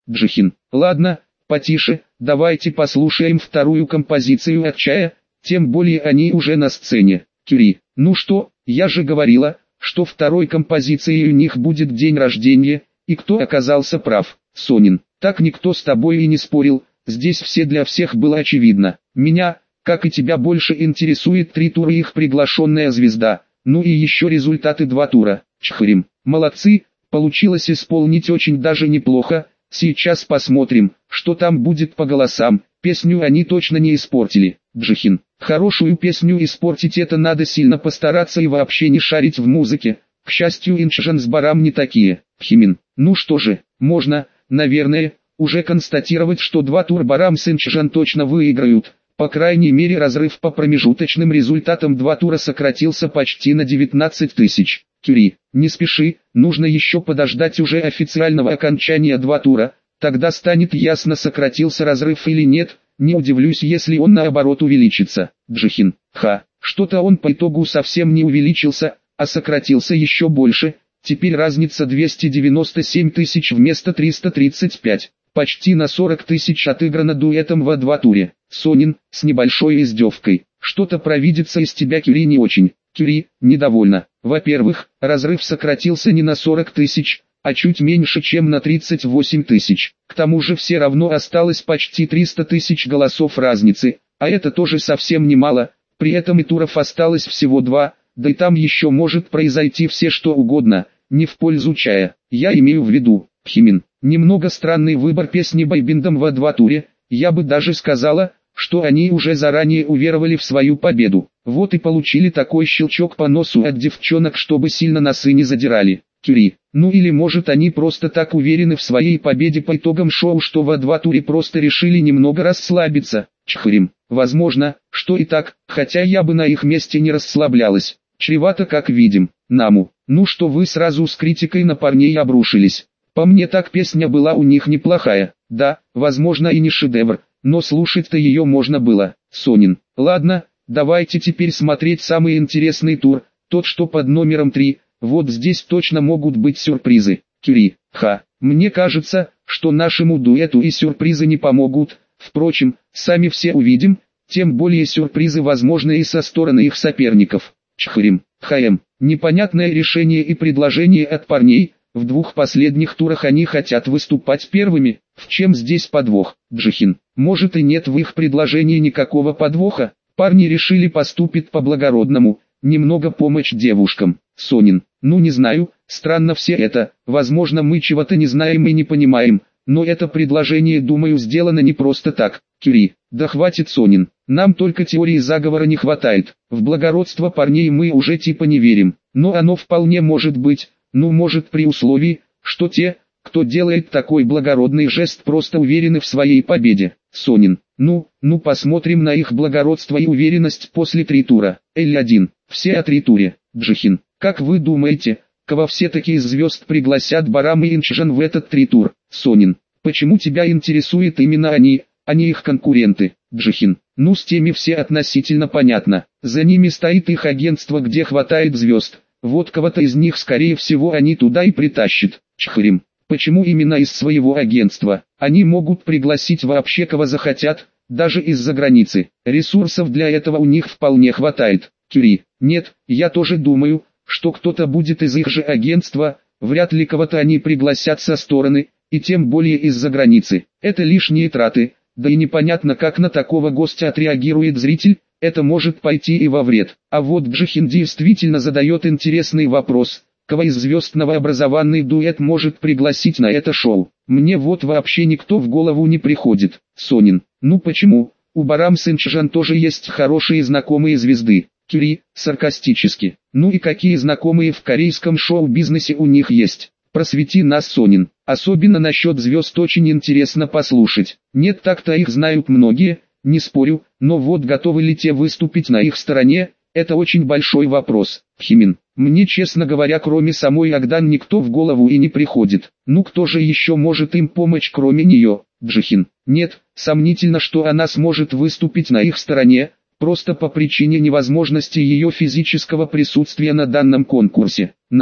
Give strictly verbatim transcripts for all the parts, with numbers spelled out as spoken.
Джихин. Ладно, потише, давайте послушаем вторую композицию от чая, тем более они уже на сцене. Кюри. Ну что, я же говорила, что второй композицией у них будет день рождения, и кто оказался прав? Сонин. Так никто с тобой и не спорил, здесь все для всех было очевидно. Меня, как и тебя, больше интересует три тура и их приглашенная звезда, ну и еще результаты два тура. Чхрим. Молодцы, получилось исполнить очень даже неплохо, сейчас посмотрим, что там будет по голосам, песню они точно не испортили. Джихин. Хорошую песню испортить это надо сильно постараться и вообще не шарить в музыке, к счастью Инчжан с Барам не такие. Химин. Ну что же, можно, наверное, уже констатировать, что два тура Барам с Инчжан точно выиграют. По крайней мере разрыв по промежуточным результатам два тура сократился почти на девятнадцать тысяч. Кюри. Не спеши, нужно еще подождать уже официального окончания два тура, тогда станет ясно, сократился разрыв или нет, не удивлюсь, если он наоборот увеличится. Джихин. Ха, что-то он по итогу совсем не увеличился, а сократился еще больше, теперь разница двести девяносто семь тысяч вместо триста тридцать пять. Почти на сорок тысяч отыграно дуэтом во два туре. Сонин, с небольшой издевкой. Что-то провидится из тебя, Кюри, не очень. Кюри, недовольна. Во-первых, разрыв сократился не на сорок тысяч, а чуть меньше, чем на тридцать восемь тысяч. К тому же все равно осталось почти триста тысяч голосов разницы, а это тоже совсем немало. При этом и туров осталось всего два, да и там еще может произойти все что угодно, не в пользу чая. Я имею в виду, Химин. Немного странный выбор песни бойбендом во два туре, я бы даже сказала, что они уже заранее уверовали в свою победу. Вот и получили такой щелчок по носу от девчонок, чтобы сильно носы не задирали. Кюри. Ну или может они просто так уверены в своей победе по итогам шоу, что во два туре просто решили немного расслабиться. Чхрим. Возможно, что и так, хотя я бы на их месте не расслаблялась. Чревато, как видим. Наму. Ну что вы сразу с критикой на парней обрушились. По мне так песня была у них неплохая, да, возможно и не шедевр, но слушать-то ее можно было. Сонин. Ладно, давайте теперь смотреть самый интересный тур, тот что под номером три, вот здесь точно могут быть сюрпризы. Кюри. Ха, мне кажется, что нашему дуэту и сюрпризы не помогут, впрочем, сами все увидим, тем более сюрпризы возможны и со стороны их соперников. Чхрим. Хаем. Непонятное решение и предложение от парней. В двух последних турах они хотят выступать первыми. В чем здесь подвох? Джихин. Может и нет в их предложении никакого подвоха. Парни решили поступить по-благородному, немного помочь девушкам. Сонин. Ну не знаю, странно все это. Возможно мы чего-то не знаем и не понимаем, но это предложение, думаю, сделано не просто так. Кюри. Да хватит, Сонин. Нам только теории заговора не хватает. В благородство парней мы уже типа не верим. Но оно вполне может быть. Ну может при условии, что те, кто делает такой благородный жест, просто уверены в своей победе. Сонин. Ну, ну посмотрим на их благородство и уверенность после три тура. Эль один. Все о три туре. Джихин. Как вы думаете, кого все-таки из звезд пригласят Барам и Инчжан в этот три тур? Сонин. Почему тебя интересует именно они, а не их конкуренты? Джихин. Ну с теми все относительно понятно. За ними стоит их агентство, где хватает звезд. Вот кого-то из них скорее всего они туда и притащат. Чхрим. Почему именно из своего агентства? Они могут пригласить вообще кого захотят, даже из-за границы. Ресурсов для этого у них вполне хватает. Кюри. Нет, я тоже думаю, что кто-то будет из их же агентства, вряд ли кого-то они пригласят со стороны, и тем более из-за границы. Это лишние траты, да и непонятно, как на такого гостя отреагирует зритель. Это может пойти и во вред. А вот Джихин действительно задает интересный вопрос. Кого из звезд новообразованный дуэт может пригласить на это шоу? Мне вот вообще никто в голову не приходит. Сонин. Ну почему? У Барам с Инчжан тоже есть хорошие знакомые звезды. Кюри, саркастически. Ну и какие знакомые в корейском шоу-бизнесе у них есть? Просвети нас, Сонин. Особенно насчет звезд очень интересно послушать. Нет, так-то их знают многие. Не спорю, но вот готовы ли те выступить на их стороне, это очень большой вопрос. Химин. Мне, честно говоря, кроме самой Агдан никто в голову и не приходит. Ну кто же еще может им помочь, кроме нее? Джихин. Нет, сомнительно, что она сможет выступить на их стороне, просто по причине невозможности ее физического присутствия на данном конкурсе. Наму.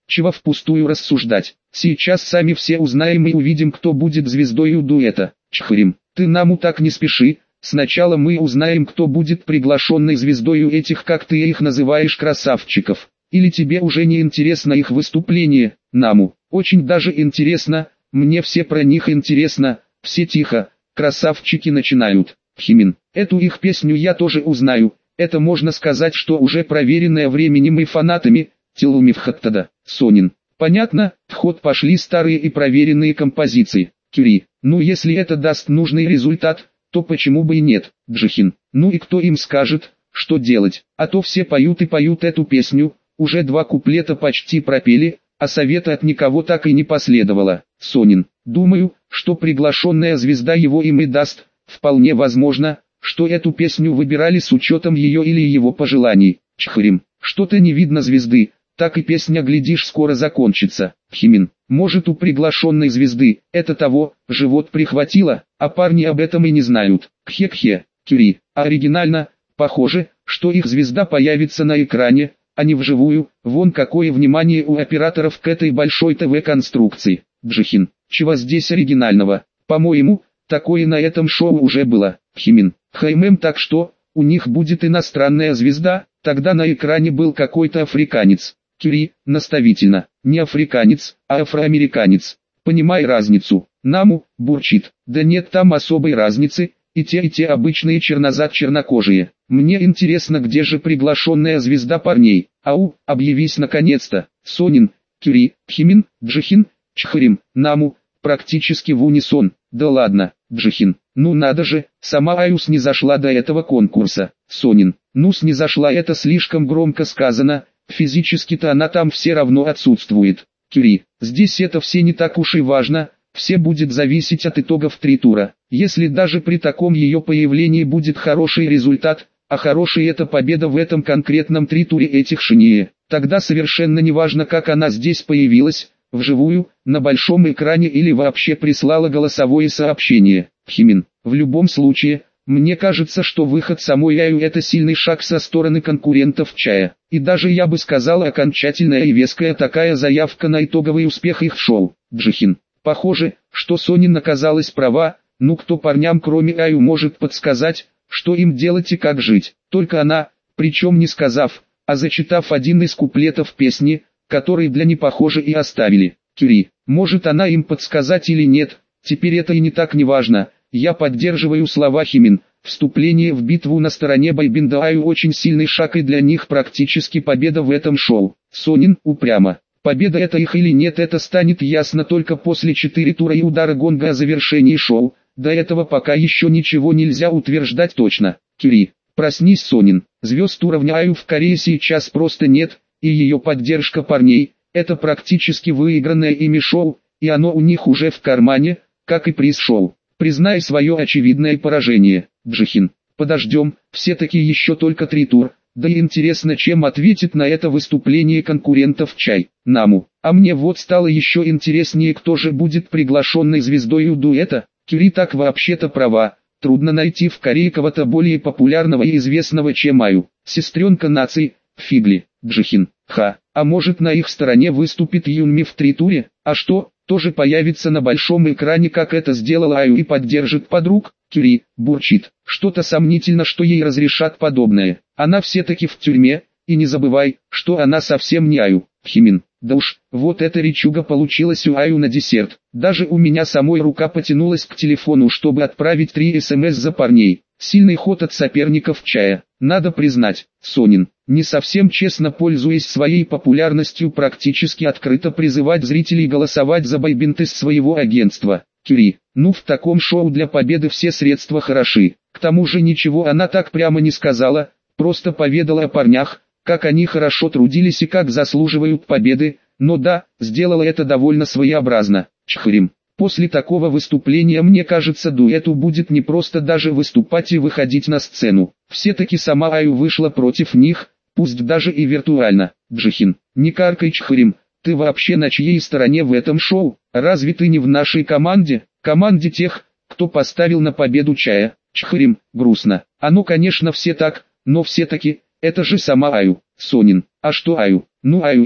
чего впустую рассуждать. Сейчас сами все узнаем и увидим, кто будет звездой у дуэта. Чхрим, ты наму так не спеши. Сначала мы узнаем, кто будет приглашенной звездой у этих, как ты их называешь, красавчиков. Или тебе уже не интересно их выступление? Наму, очень даже интересно, мне все про них интересно. Все тихо, красавчики начинают. Химин, эту их песню я тоже узнаю. Это можно сказать, что уже проверенная временем и фанатами. Телумивхаттада, Сонин. Понятно, в ход пошли старые и проверенные композиции. Кюри, ну если это даст нужный результат, то почему бы и нет? Джихин, ну и кто им скажет, что делать? А то все поют и поют эту песню, уже два куплета почти пропели, а совета от никого так и не последовало. Сонин, думаю, что приглашенная звезда его им и даст. Вполне возможно, что эту песню выбирали с учетом ее или его пожеланий. Чхрим, что-то не видно звезды, так и песня, глядишь, скоро закончится. Химин, может, у приглашенной звезды, это того, живот прихватило, а парни об этом и не знают. Кхе-кхе, Кюри, оригинально, похоже, что их звезда появится на экране, а не вживую. Вон какое внимание у операторов к этой большой ТВ-конструкции. Джихин, чего здесь оригинального? По-моему, такое на этом шоу уже было. Химин, Хаймем, так что, у них будет иностранная звезда, тогда на экране был какой-то африканец. Кюри, наставительно, не африканец, а афроамериканец. Понимай разницу. Наму, бурчит, да нет там особой разницы, и те и те обычные чернозад-чернокожие. Мне интересно, где же приглашенная звезда парней. Ау, объявись наконец-то. Сонин, Кюри, Химин, Джихин, Чхрим, Наму, практически в унисон. Да ладно, Джихин, ну надо же, сама Аю снизошла до этого конкурса. Сонин, ну снизошла, это слишком громко сказано, физически-то она там все равно отсутствует. Кюри, здесь это все не так уж и важно, все будет зависеть от итогов три тура. Если даже при таком ее появлении будет хороший результат, а хороший это победа в этом конкретном три туре этих шинье, тогда совершенно не важно, как она здесь появилась, вживую, на большом экране или вообще прислала голосовое сообщение. Химин, в любом случае, мне кажется, что выход самой Аю это сильный шаг со стороны конкурентов Чая. И даже я бы сказал, окончательная и веская такая заявка на итоговый успех их шоу. Джихин, похоже, что Сонин оказалась права, ну кто парням кроме Аю может подсказать, что им делать и как жить. Только она, причем не сказав, а зачитав один из куплетов песни, который для непохоже и оставили. Кюри, может она им подсказать или нет, теперь это и не так не важно. Я поддерживаю слова Химин. Вступление в битву на стороне бойбенда Аю очень сильный шаг и для них практически победа в этом шоу. Сонин, упрямо. Победа это их или нет, это станет ясно только после четыре тура и удара гонга о завершении шоу. До этого пока еще ничего нельзя утверждать точно. Кюри, проснись, Сонин. Звезд уровня Аю в Корее сейчас просто нет, и ее поддержка парней – это практически выигранное ими шоу, и оно у них уже в кармане, как и приз шоу. Признай свое очевидное поражение, Джихин. Подождем, все-таки еще только три тур, да и интересно, чем ответит на это выступление конкурентов Чай. Наму, а мне вот стало еще интереснее, кто же будет приглашенной звездой у дуэта. Кюри так вообще-то права, трудно найти в Корее кого-то более популярного и известного, чем Аю. Сестренка наций, Фигли, Джихин, ха, а может на их стороне выступит Юнми в три туре, а что, тоже появится на большом экране, как это сделала Аю и поддержит подруг. Кюри, бурчит, что-то сомнительно, что ей разрешат подобное. Она все-таки в тюрьме, и не забывай, что она совсем не Аю. Химин, да уж, вот эта речуга получилась у Аю на десерт. Даже у меня самой рука потянулась к телефону, чтобы отправить три смс за парней. Сильный ход от соперников Чая. Надо признать, Сонин, не совсем честно, пользуясь своей популярностью, практически открыто призывать зрителей голосовать за бойбенд из своего агентства. Кюри, ну в таком шоу для победы все средства хороши. К тому же ничего она так прямо не сказала, просто поведала о парнях, как они хорошо трудились и как заслуживают победы, но да, сделала это довольно своеобразно. Чхрим. После такого выступления, мне кажется, дуэту будет не просто даже выступать и выходить на сцену. Все-таки сама Аю вышла против них, пусть даже и виртуально. Джихин, не каркай, Чхрим, ты вообще на чьей стороне в этом шоу? Разве ты не в нашей команде? Команде тех, кто поставил на победу Чая. Чхрим, грустно. А ну конечно все так, но все-таки, это же сама Аю. Сонин, а что Аю? Ну Аю и Аю.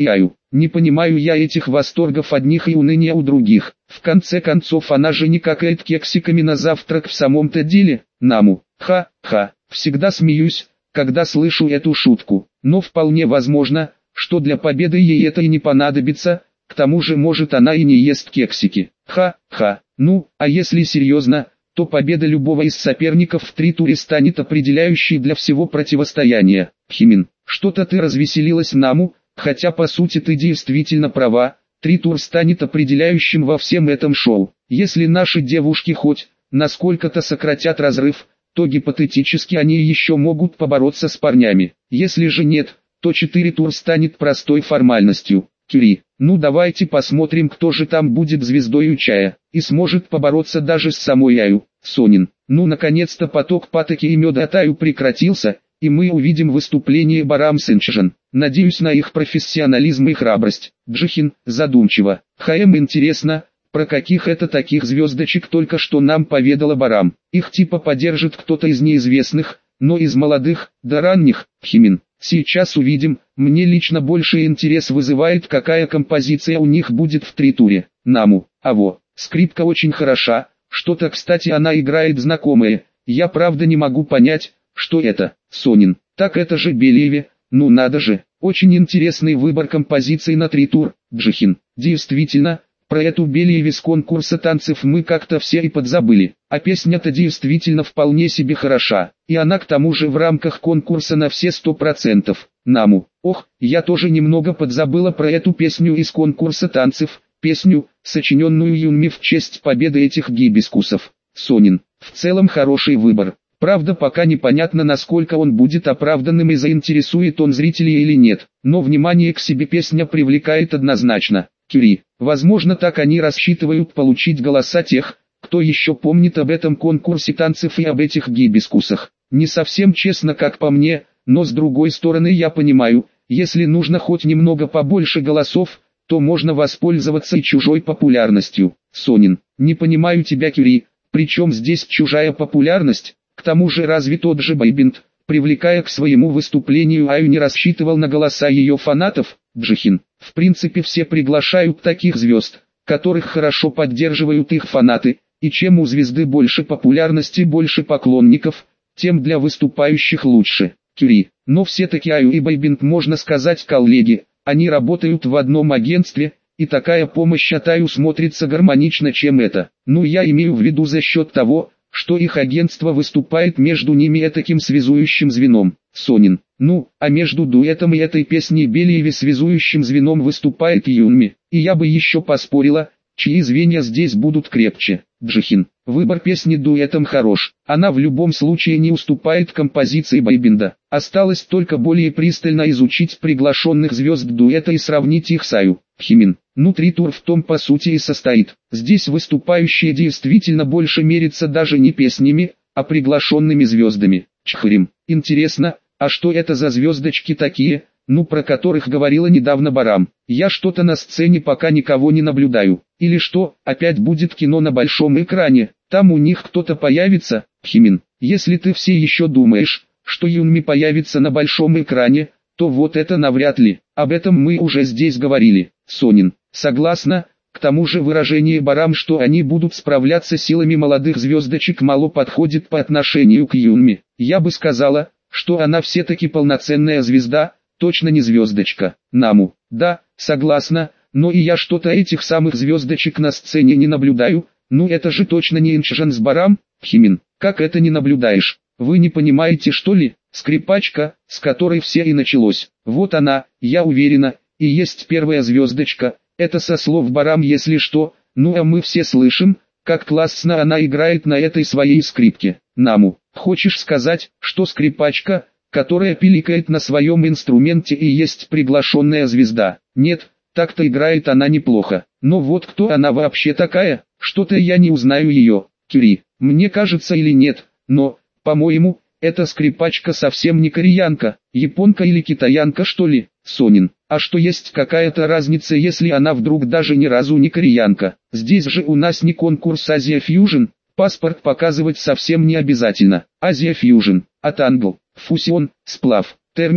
Не понимаю я этих восторгов одних и уныния у других. В конце концов она же не какает кексиками на завтрак в самом-то деле. Наму, ха-ха, всегда смеюсь, когда слышу эту шутку. Но вполне возможно, что для победы ей это и не понадобится. К тому же может она и не ест кексики. Ха-ха, ну, а если серьезно, то победа любого из соперников в три туре станет определяющей для всего противостояния. Химин, что-то ты развеселилась, Наму, хотя по сути ты действительно права, три тур станет определяющим во всем этом шоу. Если наши девушки хоть насколько-то сократят разрыв, то гипотетически они еще могут побороться с парнями. Если же нет, то четыре тур станет простой формальностью. Кюри, ну давайте посмотрим, кто же там будет звездой чая, и сможет побороться даже с самой Аю. Сонин, ну наконец-то поток патоки и меда от Аю прекратился, и мы увидим выступление Барам Синчжан. Надеюсь на их профессионализм и храбрость. Джихин, задумчиво. ХМ, интересно, про каких это таких звездочек только что нам поведала Барам. Их типа поддержит кто-то из неизвестных, но из молодых, до ранних. Химин, сейчас увидим. Мне лично больше интерес вызывает, какая композиция у них будет в три туре. Наму, аво, скрипка очень хороша, что-то кстати она играет знакомое. Я правда не могу понять, что это. Сонин, так это же Белиеве, ну надо же, очень интересный выбор композиций на три тур. Джихин, действительно, про эту Белиеве с конкурса танцев мы как-то все и подзабыли, а песня-то действительно вполне себе хороша, и она к тому же в рамках конкурса на все сто процентов. Наму, ох, я тоже немного подзабыла про эту песню из конкурса танцев, песню, сочиненную Юнми в честь победы этих гибискусов. Сонин, в целом хороший выбор. Правда, пока непонятно, насколько он будет оправданным и заинтересует он зрителей или нет, но внимание к себе песня привлекает однозначно. Кюри, возможно, так они рассчитывают получить голоса тех, кто еще помнит об этом конкурсе танцев и об этих гибискусах. Не совсем честно, как по мне, но с другой стороны я понимаю, если нужно хоть немного побольше голосов, то можно воспользоваться и чужой популярностью. Сонин, не понимаю тебя, Кюри, причем здесь чужая популярность? К тому же разве тот же Байбинт, привлекая к своему выступлению Аю, не рассчитывал на голоса ее фанатов? Джихин, в принципе все приглашают таких звезд, которых хорошо поддерживают их фанаты, и чем у звезды больше популярности, больше поклонников, тем для выступающих лучше. Кюри, но все-таки Аю и Байбинт, можно сказать, коллеги, они работают в одном агентстве, и такая помощь от Аю смотрится гармонично, чем это. Ну я имею в виду за счет того, что их агентство выступает между ними этаким связующим звеном. Сонин, ну, а между дуэтом и этой песней Белиеве связующим звеном выступает Юнми, и я бы еще поспорила, чьи звенья здесь будут крепче. Джихин, выбор песни дуэтом хорош, она в любом случае не уступает композиции Байбинда. Осталось только более пристально изучить приглашенных звезд дуэта и сравнить их с Аю. Химин, ну три тур в том по сути и состоит. Здесь выступающие действительно больше мерятся даже не песнями, а приглашенными звездами. Чхрим, интересно, а что это за звездочки такие, ну про которых говорила недавно Барам? Я что-то на сцене пока никого не наблюдаю. Или что, опять будет кино на большом экране, там у них кто-то появится? Химин, если ты все еще думаешь, что Юнми появится на большом экране, то вот это навряд ли, об этом мы уже здесь говорили. Сонин, согласна, к тому же выражение Барам, что они будут справляться силами молодых звездочек, мало подходит по отношению к Юнми. Я бы сказала, что она все-таки полноценная звезда, точно не звездочка. Наму, да, согласна, но и я что-то этих самых звездочек на сцене не наблюдаю, ну это же точно не Инчжан с Барам. Химин, как это не наблюдаешь? Вы не понимаете, что ли? Скрипачка, с которой все и началось. Вот она, я уверена, и есть первая звездочка. Это со слов Барам, если что. Ну а мы все слышим, как классно она играет на этой своей скрипке. Наму, хочешь сказать, что скрипачка, которая пиликает на своем инструменте, и есть приглашенная звезда? Нет, так-то играет она неплохо. Но вот кто она вообще такая? Что-то я не узнаю ее. Кюри, мне кажется или нет, но, по-моему, эта скрипачка совсем не кореянка, японка или китаянка, что ли? Сонин, а что, есть какая-то разница, если она вдруг даже ни разу не кореянка? Здесь же у нас не конкурс Азия Fusion, паспорт показывать совсем не обязательно. Азия Fusion, Атангл, фусион, сплав, термин,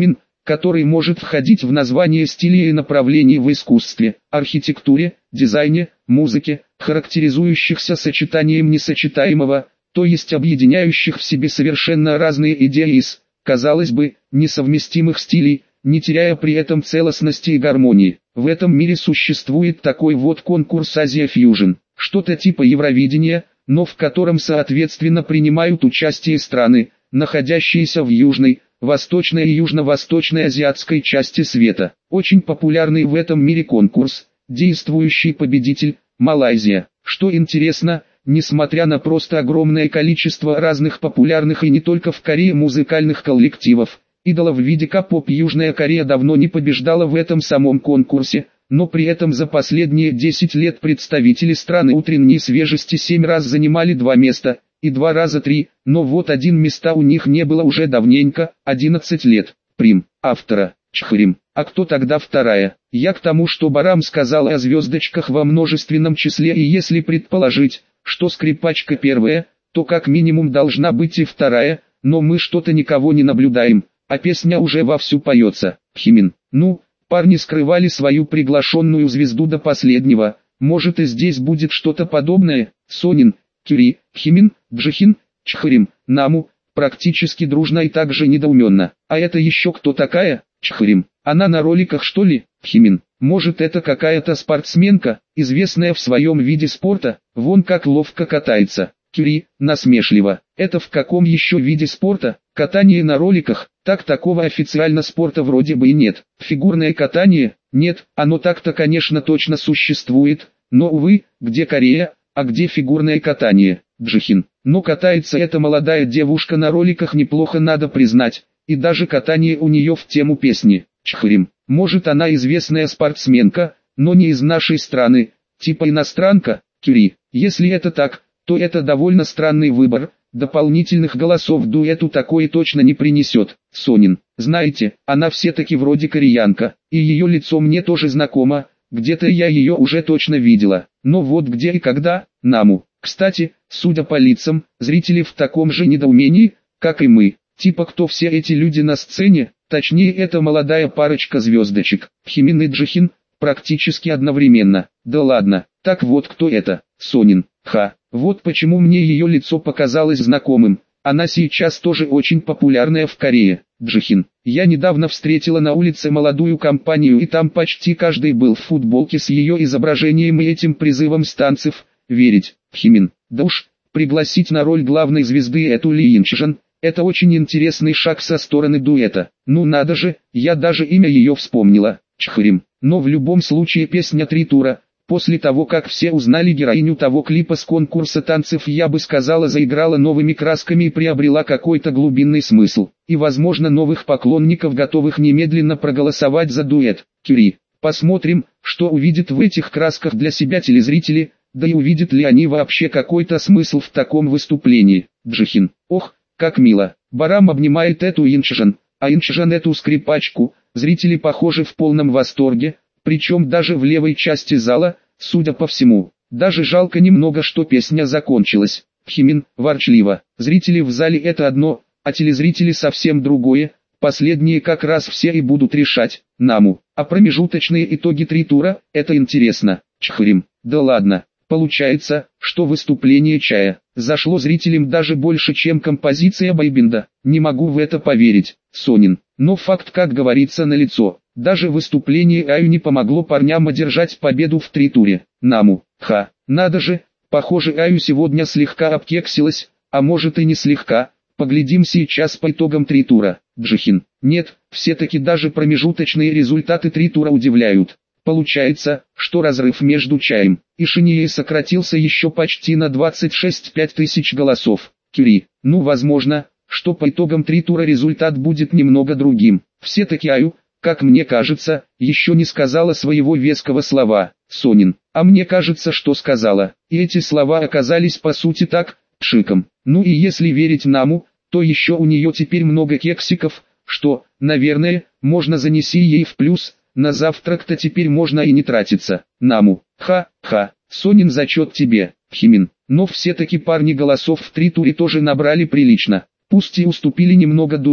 который может входить в название стилей и направлений в искусстве, архитектуре, дизайне, музыке, характеризующихся сочетанием несочетаемого, то есть объединяющих в себе совершенно разные идеи из, казалось бы, несовместимых стилей, не теряя при этом целостности и гармонии. В этом мире существует такой вот конкурс Asia Fusion, что-то типа Евровидения, но в котором соответственно принимают участие страны, находящиеся в южной, восточной и южно-восточной азиатской части света. Очень популярный в этом мире конкурс, действующий победитель – Малайзия. Что интересно, несмотря на просто огромное количество разных популярных и не только в Корее музыкальных коллективов, идолов в виде К-поп Южная Корея давно не побеждала в этом самом конкурсе, но при этом за последние десять лет представители страны утренней свежести семь раз занимали два места, и два раза три, но вот один места у них не было уже давненько, одиннадцать лет. Прим. Автора. Чхрим. А кто тогда вторая? Я к тому, что Барам сказал о звездочках во множественном числе, и если предположить, что скрипачка первая, то как минимум должна быть и вторая, но мы что-то никого не наблюдаем, а песня уже вовсю поется. Химин. Ну, парни скрывали свою приглашенную звезду до последнего, может и здесь будет что-то подобное. Сонин, Кюри, Химин, Джихин, Чхрим, Наму, практически дружно и также недоуменно. А это еще кто такая? Чхрим. Она на роликах что ли? Химин. Может это какая-то спортсменка, известная в своем виде спорта, вон как ловко катается. Кюри, насмешливо. Это в каком еще виде спорта? Катание на роликах? Так такого официально спорта вроде бы и нет. Фигурное катание? Нет, оно так-то конечно точно существует, но увы, где Корея, а где фигурное катание? Джихин. Но катается эта молодая девушка на роликах неплохо, надо признать, и даже катание у нее в тему песни. Чхрим. Может она известная спортсменка, но не из нашей страны, типа иностранка? Кюри. Если это так, то это довольно странный выбор, дополнительных голосов дуэту такое точно не принесет. Сонин. Знаете, она все-таки вроде кореянка, и ее лицо мне тоже знакомо, где-то я ее уже точно видела, но вот где и когда? Наму. Кстати, судя по лицам, зрители в таком же недоумении, как и мы. Типа кто все эти люди на сцене, точнее это молодая парочка звездочек, Химин и Джихин, практически одновременно. Да ладно, так вот кто это? Сонин. Ха, вот почему мне ее лицо показалось знакомым, она сейчас тоже очень популярная в Корее. Джихин. Я недавно встретила на улице молодую компанию, и там почти каждый был в футболке с ее изображением и этим призывом с танцев «Верить». Химин. Да уж, пригласить на роль главной звезды эту Ли Инчжан, это очень интересный шаг со стороны дуэта. Ну надо же, я даже имя ее вспомнила. Чхрим. Но в любом случае песня «Три тура». После того, как все узнали героиню того клипа с конкурса танцев, я бы сказала, заиграла новыми красками и приобрела какой-то глубинный смысл. И возможно новых поклонников, готовых немедленно проголосовать за дуэт. Кюри. Посмотрим, что увидят в этих красках для себя телезрители, да и увидят ли они вообще какой-то смысл в таком выступлении. Джихин. Ох, как мило. Барам обнимает эту Инчжан, а Инчжан эту скрипачку. Зрители похожи в полном восторге. Причем даже в левой части зала, судя по всему. Даже жалко немного, что песня закончилась. Химин, ворчливо. Зрители в зале это одно, а телезрители совсем другое. Последние как раз все и будут решать. Наму. А промежуточные итоги три тура, это интересно. Чхрим. Да ладно. Получается, что выступление Чая зашло зрителям даже больше, чем композиция Байбинда. Не могу в это поверить. Сонин. Но факт, как говорится, налицо. Даже выступление Аю не помогло парням одержать победу в три туре. Наму. Ха. Надо же, похоже Аю сегодня слегка обкексилась, а может и не слегка. Поглядим сейчас по итогам три тура. Джихин. Нет, все-таки даже промежуточные результаты три тура удивляют. Получается, что разрыв между Чаем и Шиньей сократился еще почти на двадцать шесть целых пять тысяч голосов. Кюри. Ну возможно, что по итогам три тура результат будет немного другим. Все-таки Аю, как мне кажется, еще не сказала своего веского слова. Сонин. А мне кажется, что сказала. И эти слова оказались по сути так, пшиком. Ну и если верить Наму, то еще у нее теперь много кексиков, что, наверное, можно занести ей в плюс. На завтрак-то теперь можно и не тратиться. Наму. Ха-ха. Сонин, зачет тебе. Химин. Но все-таки парни голосов в три туре тоже набрали прилично. Пусть и уступили немного дуэту,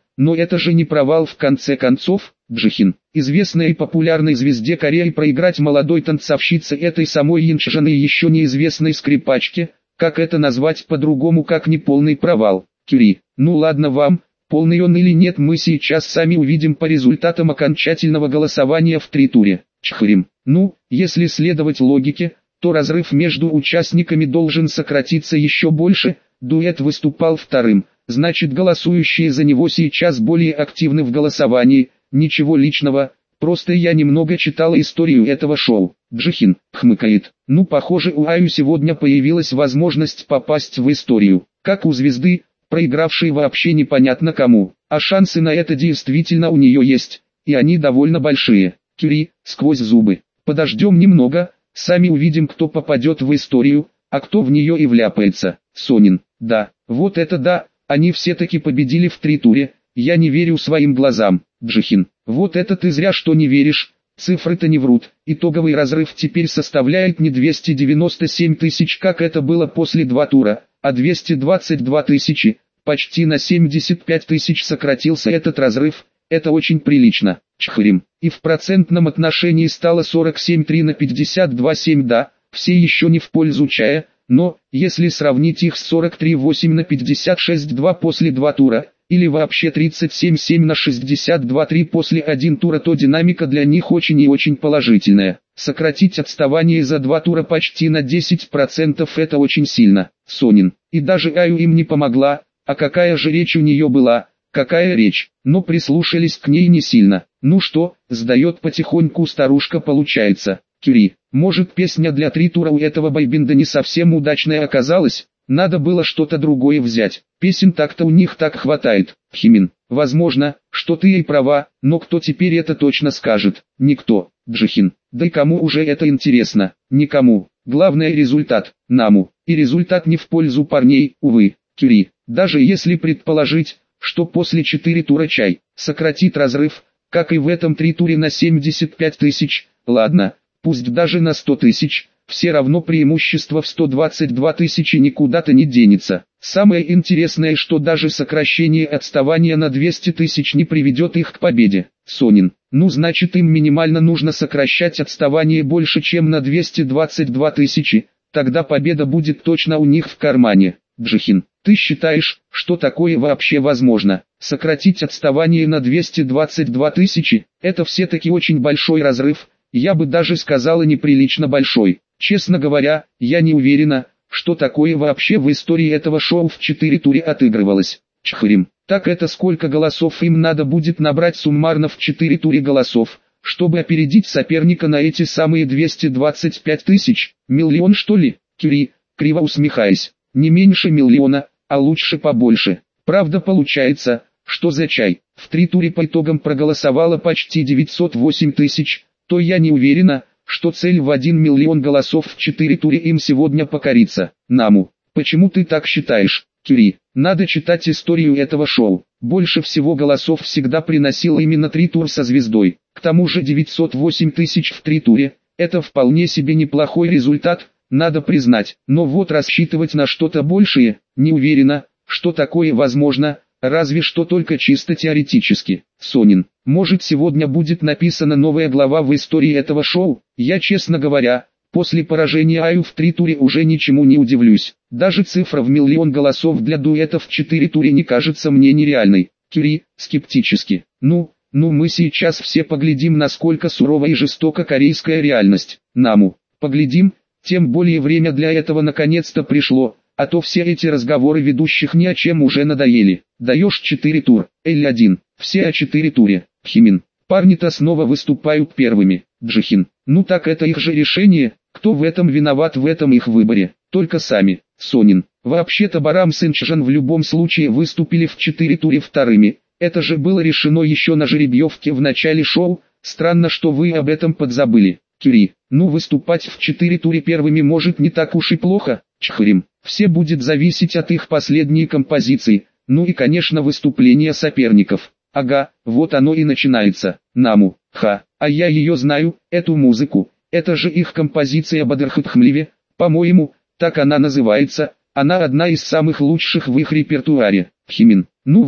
но это же не провал в конце концов. Джихин, известной и популярной звезде Кореи проиграть молодой танцовщице этой самой Инчжан и еще неизвестной скрипачке, как это назвать по-другому, как не полный провал. Кюри, ну ладно вам, полный он или нет, мы сейчас сами увидим по результатам окончательного голосования в три туре. Чхрим, ну, если следовать логике, то разрыв между участниками должен сократиться еще больше, дуэт выступал вторым, значит голосующие за него сейчас более активны в голосовании. Ничего личного, просто я немного читала историю этого шоу. Джихин хмыкает. Ну, похоже, у Аю сегодня появилась возможность попасть в историю. Как у звезды, проигравшей вообще непонятно кому. А шансы на это действительно у нее есть, и они довольно большие. Кюри, сквозь зубы. Подождем немного, сами увидим, кто попадет в историю, а кто в нее и вляпается. Сонин, да, вот это да, они все-таки победили в три туре, я не верю своим глазам. Джихин, вот это ты зря что не веришь, цифры-то не врут, итоговый разрыв теперь составляет не двести девяносто семь тысяч, как это было после два тура, а двести двадцать два тысячи, почти на семьдесят пять тысяч сократился этот разрыв, это очень прилично. Чхрим, и в процентном отношении стало сорок семь три на пятьдесят два семь, да, все еще не в пользу чая, но, если сравнить их с сорок три восемь на пятьдесят шесть два после два тура, или вообще тридцать семь семь на шестьдесят два три после один тура, то динамика для них очень и очень положительная. Сократить отставание за два тура почти на десять процентов это очень сильно. Сонин, и даже Аю им не помогла, а какая же речь у нее была, какая речь, но прислушались к ней не сильно. Ну что, сдает потихоньку старушка получается. Кюри, может песня для три тура у этого бойбенда не совсем удачная оказалась? Надо было что-то другое взять. Песен так-то у них так хватает. Химин, возможно, что ты и права, но кто теперь это точно скажет? Никто. Джихин, да и кому уже это интересно? Никому. Главное результат, Наму. И результат не в пользу парней, увы. Кюри, даже если предположить, что после четыре тура чай сократит разрыв, как и в этом три туре на семьдесят пять тысяч, ладно, пусть даже на сто тысяч, все равно преимущество в сто двадцать два тысячи никуда-то не денется. Самое интересное, что даже сокращение отставания на двести тысяч не приведет их к победе. Сонин, ну значит им минимально нужно сокращать отставание больше чем на двести двадцать два тысячи, тогда победа будет точно у них в кармане. Джихин, ты считаешь, что такое вообще возможно? Сократить отставание на двести двадцать два тысячи, это все-таки очень большой разрыв, я бы даже сказала неприлично большой. Честно говоря, я не уверена, что такое вообще в истории этого шоу в четыре туре отыгрывалось. Чхрим, так это сколько голосов им надо будет набрать суммарно в четыре туре голосов, чтобы опередить соперника на эти самые двести двадцать пять тысяч? Миллион что ли? Кюри, криво усмехаясь, не меньше миллиона, а лучше побольше. Правда получается, что за чай в три туре по итогам проголосовало почти девятьсот восемь тысяч, то я не уверена, что цель в один миллион голосов в четыре туре им сегодня покорится. Наму, почему ты так считаешь? Кюри, надо читать историю этого шоу. Больше всего голосов всегда приносил именно три тур со звездой. К тому же девятьсот восемь тысяч в три туре, это вполне себе неплохой результат, надо признать. Но вот рассчитывать на что-то большее, не уверена, что такое возможно, разве что только чисто теоретически. Сонин, может сегодня будет написана новая глава в истории этого шоу? Я, честно говоря, после поражения Аю в три туре уже ничему не удивлюсь. Даже цифра в миллион голосов для дуэта в четыре туре не кажется мне нереальной. Кюри, скептически. Ну, ну мы сейчас все поглядим, насколько сурова и жестока корейская реальность. Наму, поглядим, тем более время для этого наконец-то пришло. А то все эти разговоры ведущих ни о чем уже надоели. Даешь четыре тур, Эль один, все о четыре туре. Химин, парни-то снова выступают первыми. Джихин, ну так это их же решение, кто в этом виноват в этом их выборе, только сами. Сонин, вообще-то Барам с Инчжан в любом случае выступили в четыре туре вторыми, это же было решено еще на жеребьевке в начале шоу, странно, что вы об этом подзабыли. Кюри, ну выступать в четыре туре первыми может не так уж и плохо. Чхрим, все будет зависеть от их последней композиции, ну и конечно выступления соперников. Ага, вот оно и начинается. Наму, ха, а я ее знаю, эту музыку, это же их композиция Бадырхатхмливе, по-моему, так она называется, она одна из самых лучших в их репертуаре. Химин, ну вот,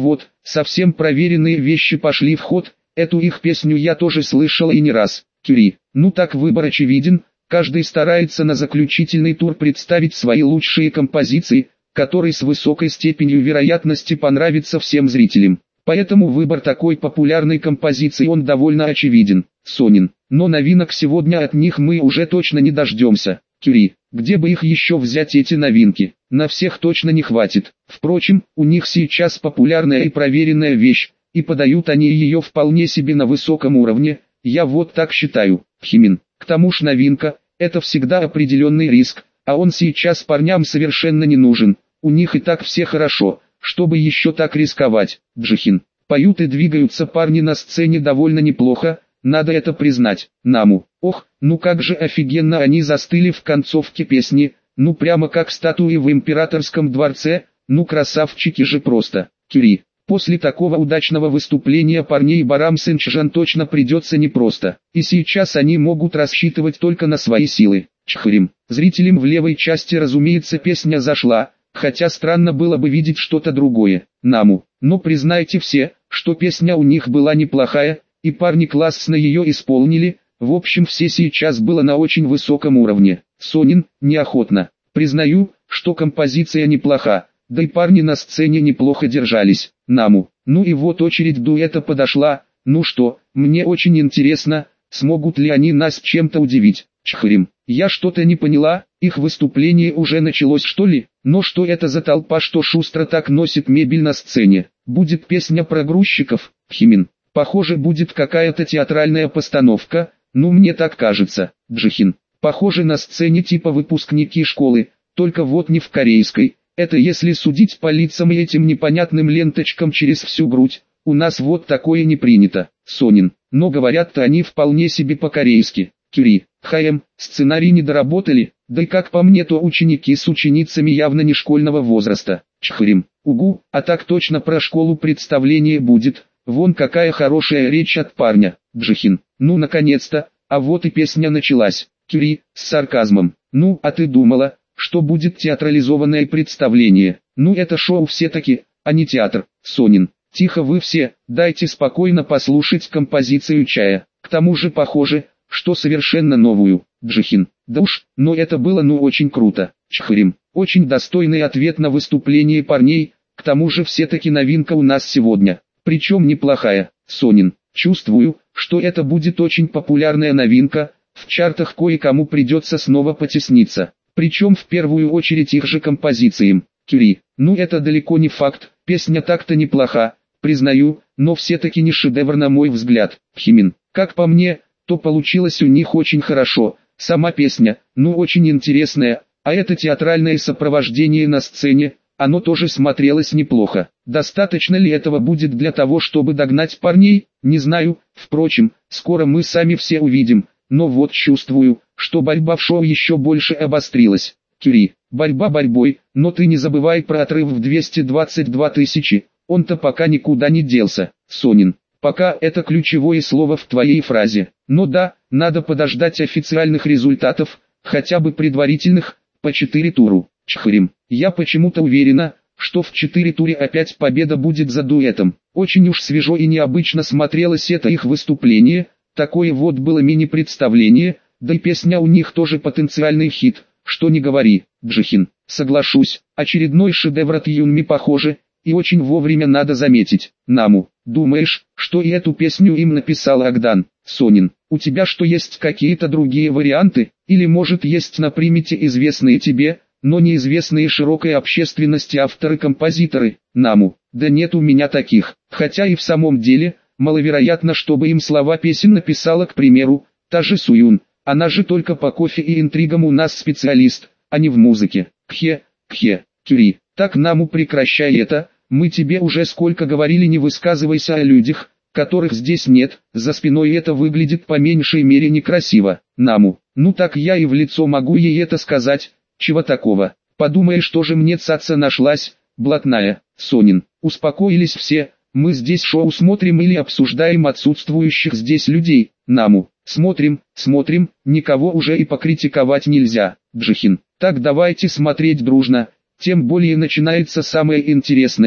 совсем проверенные вещи пошли в ход, эту их песню я тоже слышал и не раз. Кюри, ну так выбор очевиден, каждый старается на заключительный тур представить свои лучшие композиции, которые с высокой степенью вероятности понравятся всем зрителям. Поэтому выбор такой популярной композиции он довольно очевиден. Сонин, но новинок сегодня от них мы уже точно не дождемся. Кюри, где бы их еще взять эти новинки? На всех точно не хватит. Впрочем, у них сейчас популярная и проверенная вещь, и подают они ее вполне себе на высоком уровне, я вот так считаю. Химин, к тому ж новинка, это всегда определенный риск, а он сейчас парням совершенно не нужен, у них и так все хорошо, чтобы еще так рисковать. Джихин, поют и двигаются парни на сцене довольно неплохо, надо это признать. Наму, ох, ну как же офигенно они застыли в концовке песни, ну прямо как статуи в императорском дворце, ну красавчики же просто. Кюри, после такого удачного выступления парней Барам Сенчжан точно придется непросто, и сейчас они могут рассчитывать только на свои силы. Чхарим, зрителям в левой части разумеется песня зашла, хотя странно было бы видеть что-то другое. Наму, но признайте все, что песня у них была неплохая, и парни классно ее исполнили, в общем все сейчас было на очень высоком уровне. Сонин, неохотно, признаю, что композиция неплоха, да и парни на сцене неплохо держались. Наму, ну и вот очередь дуэта подошла, ну что, мне очень интересно, смогут ли они нас чем-то удивить. Чхарим, я что-то не поняла, их выступление уже началось что ли? Но что это за толпа, что шустро так носит мебель на сцене? Будет песня про грузчиков? Химин, похоже будет какая-то театральная постановка, ну мне так кажется. Джихин, похоже на сцене типа выпускники школы, только вот не в корейской, это если судить по лицам и этим непонятным ленточкам через всю грудь, у нас вот такое не принято. Сонин, но говорят-то они вполне себе по-корейски. Кюри, ХМ, сценарий не доработали, да и как по мне то ученики с ученицами явно не школьного возраста. Чхарим, угу, а так точно про школу представление будет, вон какая хорошая речь от парня. Джихин, ну наконец-то, а вот и песня началась. Кюри, с сарказмом, ну а ты думала, что будет театрализованное представление? Ну это шоу все-таки, а не театр. Сонин, тихо вы все, дайте спокойно послушать композицию чая, к тому же похоже, что совершенно новую. Джихин, да уж, но это было ну очень круто. Чхарим, очень достойный ответ на выступление парней, к тому же все-таки новинка у нас сегодня, причем неплохая. Сонин, чувствую, что это будет очень популярная новинка, в чартах кое-кому придется снова потесниться, причем в первую очередь их же композициям. Кюри, ну это далеко не факт, песня так-то неплоха, признаю, но все-таки не шедевр на мой взгляд. Химин, как по мне, то получилось у них очень хорошо, сама песня, ну очень интересная, а это театральное сопровождение на сцене, оно тоже смотрелось неплохо. Достаточно ли этого будет для того, чтобы догнать парней, не знаю, впрочем, скоро мы сами все увидим, но вот чувствую, что борьба в шоу еще больше обострилась. Кюри, борьба борьбой, но ты не забывай про отрыв в двести двадцать два тысячи, он-то пока никуда не делся. Сонин, пока это ключевое слово в твоей фразе. Но да, надо подождать официальных результатов, хотя бы предварительных, по четыре туру. Чхарим, я почему-то уверена, что в четыре туре опять победа будет за дуэтом. Очень уж свежо и необычно смотрелось это их выступление, такое вот было мини-представление, да и песня у них тоже потенциальный хит, что не говори. Джихин, соглашусь, очередной шедевр от Юнми похоже, и очень вовремя надо заметить. Наму, думаешь, что и эту песню им написал Агдан? Сонин, у тебя что есть какие-то другие варианты, или может есть на примете известные тебе, но неизвестные широкой общественности авторы-композиторы? Наму, да нет у меня таких, хотя и в самом деле, маловероятно, чтобы им слова песен написала, к примеру, та же Суюн, она же только по кофе и интригам у нас специалист, а не в музыке. Кхе, кхе, Кюри, так Наму прекращай это, мы тебе уже сколько говорили не высказывайся о людях, которых здесь нет, за спиной это выглядит по меньшей мере некрасиво. Наму, ну так я и в лицо могу ей это сказать, чего такого, подумаешь, тоже мне цаца нашлась, блатная. Сонин, успокоились все, мы здесь шоу смотрим или обсуждаем отсутствующих здесь людей. Наму, смотрим, смотрим, никого уже и покритиковать нельзя. Джихин, так давайте смотреть дружно, тем более начинается самое интересное,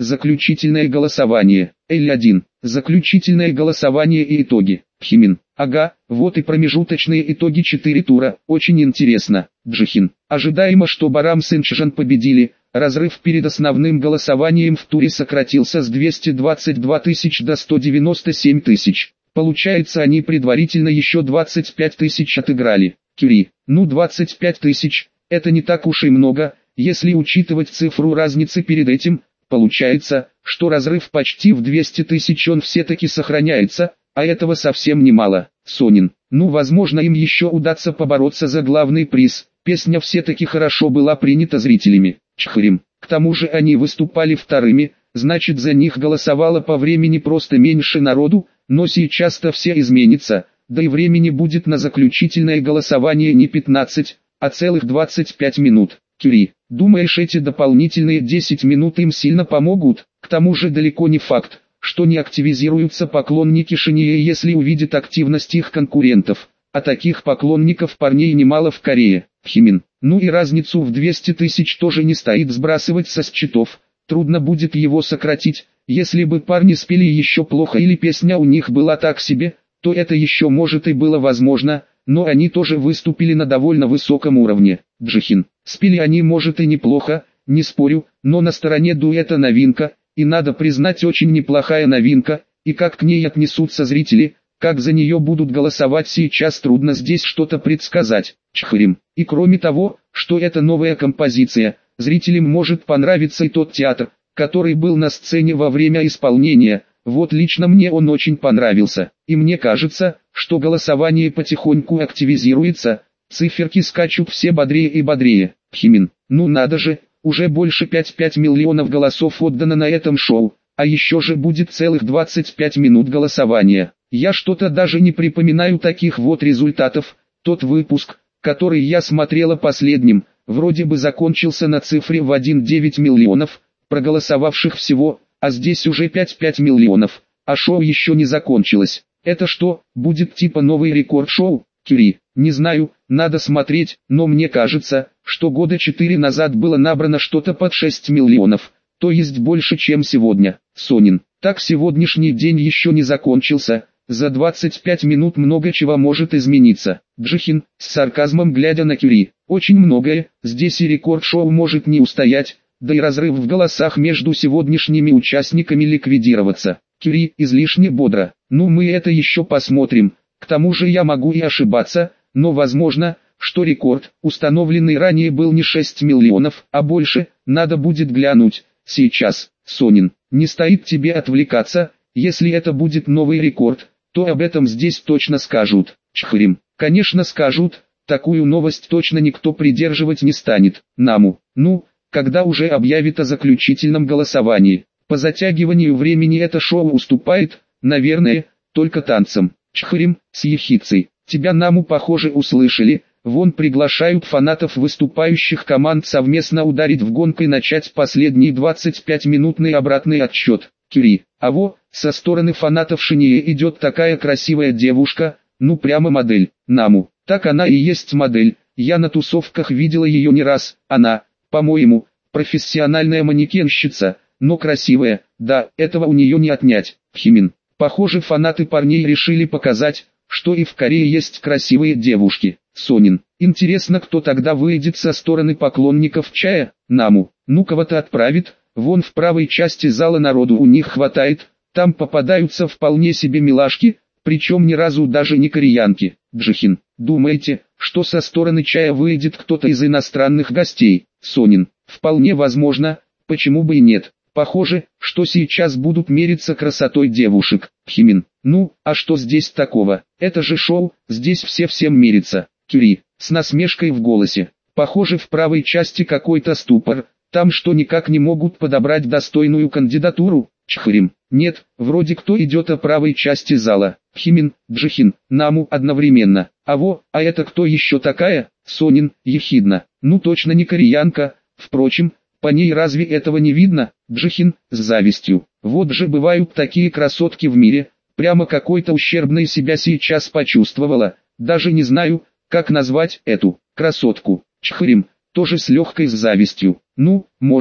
Заключительное голосование. Эль один. Заключительное голосование и итоги. Пхимин. Ага, вот и промежуточные итоги четыре тура, очень интересно. Джихин. Ожидаемо, что Барам с Инчжан победили, разрыв перед основным голосованием в туре сократился с двухсот двадцати двух тысяч до ста девяноста семи тысяч. Получается, они предварительно еще двадцать пять тысяч отыграли. Кюри. Ну двадцать пять тысяч, это не так уж и много, если учитывать цифру разницы перед этим. Получается, что разрыв почти в двести тысяч он все-таки сохраняется, а этого совсем немало. Сонин. Ну возможно им еще удастся побороться за главный приз. Песня все-таки хорошо была принята зрителями. Чхарим. К тому же они выступали вторыми, значит за них голосовало по времени просто меньше народу, но сейчас-то все изменится, да и времени будет на заключительное голосование не пятнадцать, а целых двадцать пять минут. Кюри. Думаешь, эти дополнительные десять минут им сильно помогут? К тому же далеко не факт, что не активизируются поклонники Шинье, если увидят активность их конкурентов, а таких поклонников парней немало в Корее. Пхимин. Ну и разницу в двести тысяч тоже не стоит сбрасывать со счетов, трудно будет его сократить. Если бы парни спели еще плохо или песня у них была так себе, то это еще может и было возможно, но они тоже выступили на довольно высоком уровне. Джихин. Спели они может и неплохо, не спорю, но на стороне дуэта новинка, и надо признать очень неплохая новинка, и как к ней отнесутся зрители, как за нее будут голосовать сейчас трудно здесь что-то предсказать. Чхарим. И кроме того, что это новая композиция, зрителям может понравиться и тот театр, который был на сцене во время исполнения. Вот лично мне он очень понравился, и мне кажется, что голосование потихоньку активизируется, циферки скачут все бодрее и бодрее. Пхимин. Ну надо же, уже больше пяти пяти миллионов голосов отдано на этом шоу, а еще же будет целых двадцать пять минут голосования. Я что-то даже не припоминаю таких вот результатов. Тот выпуск, который я смотрела последним, вроде бы закончился на цифре в один целых девять десятых миллионов, проголосовавших всего, а здесь уже пять целых пять десятых миллионов, а шоу еще не закончилось. Это что, будет типа новый рекорд шоу? Кюри. Не знаю, надо смотреть, но мне кажется, что года четыре назад было набрано что-то под шесть миллионов, то есть больше чем сегодня. Сонин. Так сегодняшний день еще не закончился, за двадцать пять минут много чего может измениться. Джихин, с сарказмом глядя на Кюри. Очень многое, здесь и рекорд шоу может не устоять, да и разрыв в голосах между сегодняшними участниками ликвидироваться. Кюри излишне бодро. Ну мы это еще посмотрим, к тому же я могу и ошибаться, но возможно, что рекорд, установленный ранее был не шесть миллионов, а больше, надо будет глянуть. Сейчас, Сонин, не стоит тебе отвлекаться, если это будет новый рекорд, то об этом здесь точно скажут. Чхарим. Конечно скажут, такую новость точно никто придерживать не станет. Наму. Ну, когда уже объявит о заключительном голосовании. По затягиванию времени это шоу уступает, наверное, только танцам. Чхарим, с ехицей. Тебя Наму похоже услышали, вон приглашают фанатов выступающих команд совместно ударить в гонку и начать последний двадцатипятиминутный обратный отсчет. Кюри. А во, со стороны фанатов Шинье идет такая красивая девушка, ну прямо модель. Наму. Так она и есть модель, я на тусовках видела ее не раз, она, по-моему, профессиональная манекенщица, но красивая, да, этого у нее не отнять. Пхимин. Похоже, фанаты парней решили показать, что и в Корее есть красивые девушки. Сонин. Интересно, кто тогда выйдет со стороны поклонников чая? Наму. Ну кого-то отправит, вон в правой части зала народу у них хватает, там попадаются вполне себе милашки, причем ни разу даже не кореянки. Джихин. Думаете, что со стороны чая выйдет кто-то из иностранных гостей? Сонин. Вполне возможно, почему бы и нет. Похоже, что сейчас будут мериться красотой девушек. Пхимин. Ну, а что здесь такого? Это же шоу, здесь все всем мерятся. Кюри. С насмешкой в голосе. Похоже, в правой части какой-то ступор, там что никак не могут подобрать достойную кандидатуру. Чхарим. Нет, вроде кто идет о правой части зала. Пхимин, Джихин, Наму одновременно. А во, а это кто еще такая? Сонин, ехидно. Ну точно не кореянка, впрочем, по ней разве этого не видно? Джихин, с завистью. Вот же бывают такие красотки в мире, прямо какой-то ущербной себя сейчас почувствовала, даже не знаю, как назвать эту красотку. Чхарим, тоже с легкой завистью. Ну, может,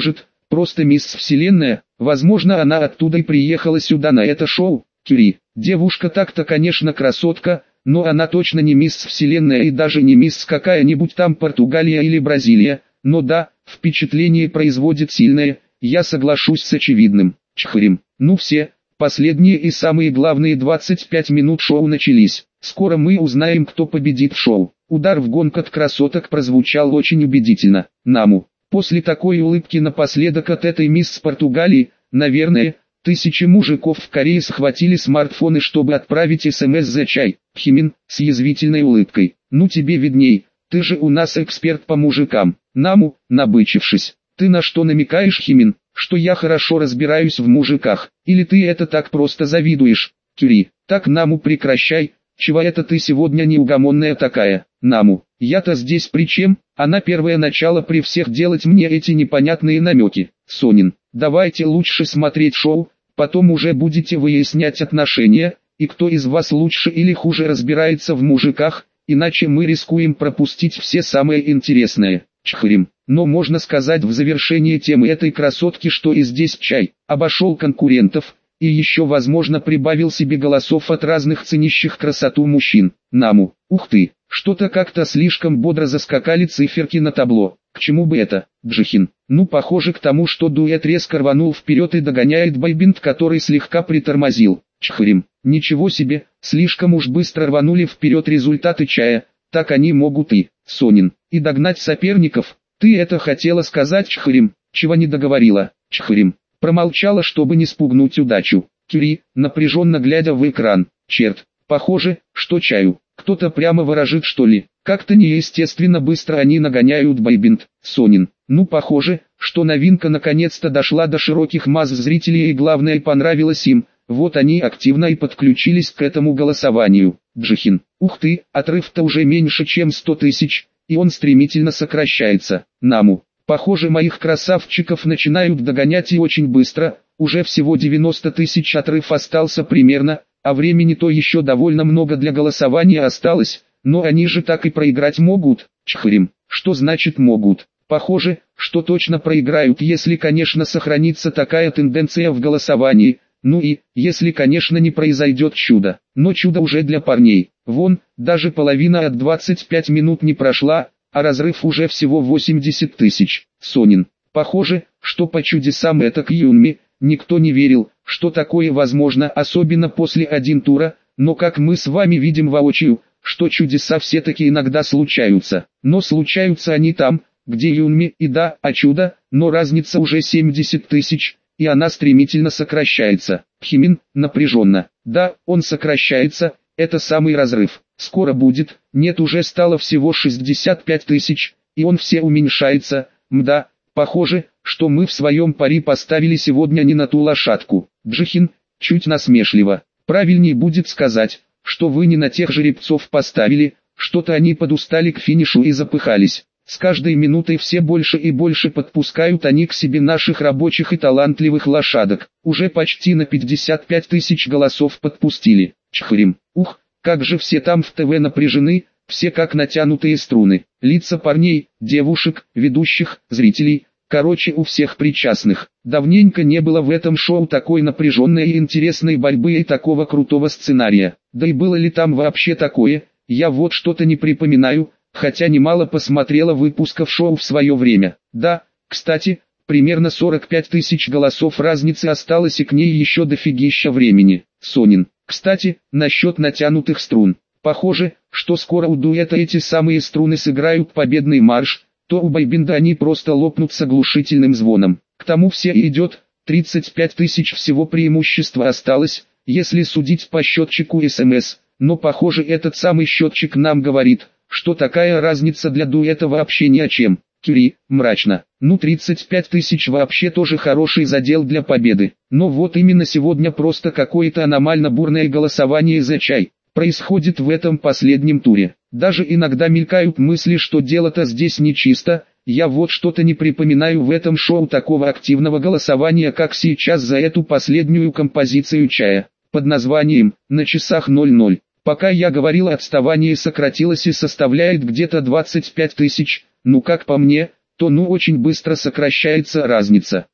просто мисс Вселенная, возможно она оттуда и приехала сюда на это шоу. Кюри, девушка так-то конечно красотка, но она точно не мисс Вселенная и даже не мисс какая-нибудь там Португалия или Бразилия, но да, впечатление производит сильное, я соглашусь с очевидным. Чхрим, ну все, последние и самые главные двадцать пять минут шоу начались, скоро мы узнаем, кто победит в шоу. Удар в гонг от красоток прозвучал очень убедительно. Наму, после такой улыбки напоследок от этой мисс Португалии, наверное, тысячи мужиков в Корее схватили смартфоны, чтобы отправить смс за чай. Химин, с язвительной улыбкой, ну тебе видней, ты же у нас эксперт по мужикам. Наму, набычившись, ты на что намекаешь, Химин, что я хорошо разбираюсь в мужиках, или ты это так просто завидуешь? Кюри, так Наму прекращай, чего это ты сегодня неугомонная такая? Наму, я-то здесь при чем? Она первое начало при всех делать мне эти непонятные намеки. Сонин, давайте лучше смотреть шоу, потом уже будете выяснять отношения, и кто из вас лучше или хуже разбирается в мужиках, иначе мы рискуем пропустить все самое интересное. Чхрим, но можно сказать в завершении темы этой красотки, что и здесь чай обошел конкурентов, и еще возможно прибавил себе голосов от разных ценящих красоту мужчин. Наму, ух ты, что-то как-то слишком бодро заскакали циферки на табло. К чему бы это? Джихин, ну похоже к тому, что дуэт резко рванул вперед и догоняет бойбенд, который слегка притормозил. Чхрим, ничего себе, слишком уж быстро рванули вперед результаты чая, так они могут и, Сонин, и догнать соперников. Ты это хотела сказать, Чхрим, чего не договорила? Чхрим, промолчала, чтобы не спугнуть удачу. Кюри, напряженно глядя в экран, черт, похоже, что чаю кто-то прямо ворожит, что ли. Как-то неестественно быстро они нагоняют бойбенд. Сонин, ну похоже, что новинка наконец-то дошла до широких масс зрителей и главное понравилась им, вот они активно и подключились к этому голосованию. Джихин, ух ты, отрыв-то уже меньше чем сто тысяч, и он стремительно сокращается. Наму, похоже моих красавчиков начинают догонять и очень быстро, уже всего девяносто тысяч отрыв остался примерно, а времени то еще довольно много для голосования осталось. Но они же так и проиграть могут. Чхрим, что значит могут? Похоже, что точно проиграют, если конечно сохранится такая тенденция в голосовании, ну и, если конечно не произойдет чудо. Но чудо уже для парней. Вон, даже половина от двадцати пяти минут не прошла, а разрыв уже всего восемьдесят тысяч. Сонин, похоже, что по чудесам это к Юнми, никто не верил, что такое возможно, особенно после один тура, но как мы с вами видим воочию, что чудеса все-таки иногда случаются, но случаются они там, где Юнми, и да, а чудо, но разница уже семьдесят тысяч, и она стремительно сокращается. Химин, напряженно, да, он сокращается, это самый разрыв, скоро будет, нет уже стало всего шестьдесят пять тысяч, и он все уменьшается, мда, похоже, что мы в своем пари поставили сегодня не на ту лошадку. Джихин, чуть насмешливо, правильней будет сказать, что вы не на тех жеребцов поставили, что-то они подустали к финишу и запыхались. С каждой минутой все больше и больше подпускают они к себе наших рабочих и талантливых лошадок. Уже почти на пятьдесят пять тысяч голосов подпустили. Чхрим, ух, как же все там в ТВ напряжены, все как натянутые струны. Лица парней, девушек, ведущих, зрителей, короче у всех причастных. Давненько не было в этом шоу такой напряженной и интересной борьбы и такого крутого сценария. Да и было ли там вообще такое, я вот что-то не припоминаю, хотя немало посмотрела выпусков шоу в свое время. Да, кстати, примерно сорок пять тысяч голосов разницы осталось и к ней еще дофигища времени. Сонин, кстати, насчет натянутых струн. Похоже, что скоро у дуэта эти самые струны сыграют победный марш, то у бойбенда они просто лопнут с оглушительным звоном. К тому все идет, тридцать пять тысяч всего преимущества осталось, если судить по счетчику СМС, но похоже этот самый счетчик нам говорит, что такая разница для дуэта вообще ни о чем. Кюри, мрачно, ну тридцать пять тысяч вообще тоже хороший задел для победы, но вот именно сегодня просто какое-то аномально бурное голосование за чай происходит в этом последнем туре. Даже иногда мелькают мысли, что дело-то здесь нечисто. Я вот что-то не припоминаю в этом шоу такого активного голосования, как сейчас за эту последнюю композицию чая, под названием «На часах ноль ноль». Пока я говорил, отставание сократилось и составляет где-то двадцать пять тысяч, ну как по мне, то ну очень быстро сокращается разница.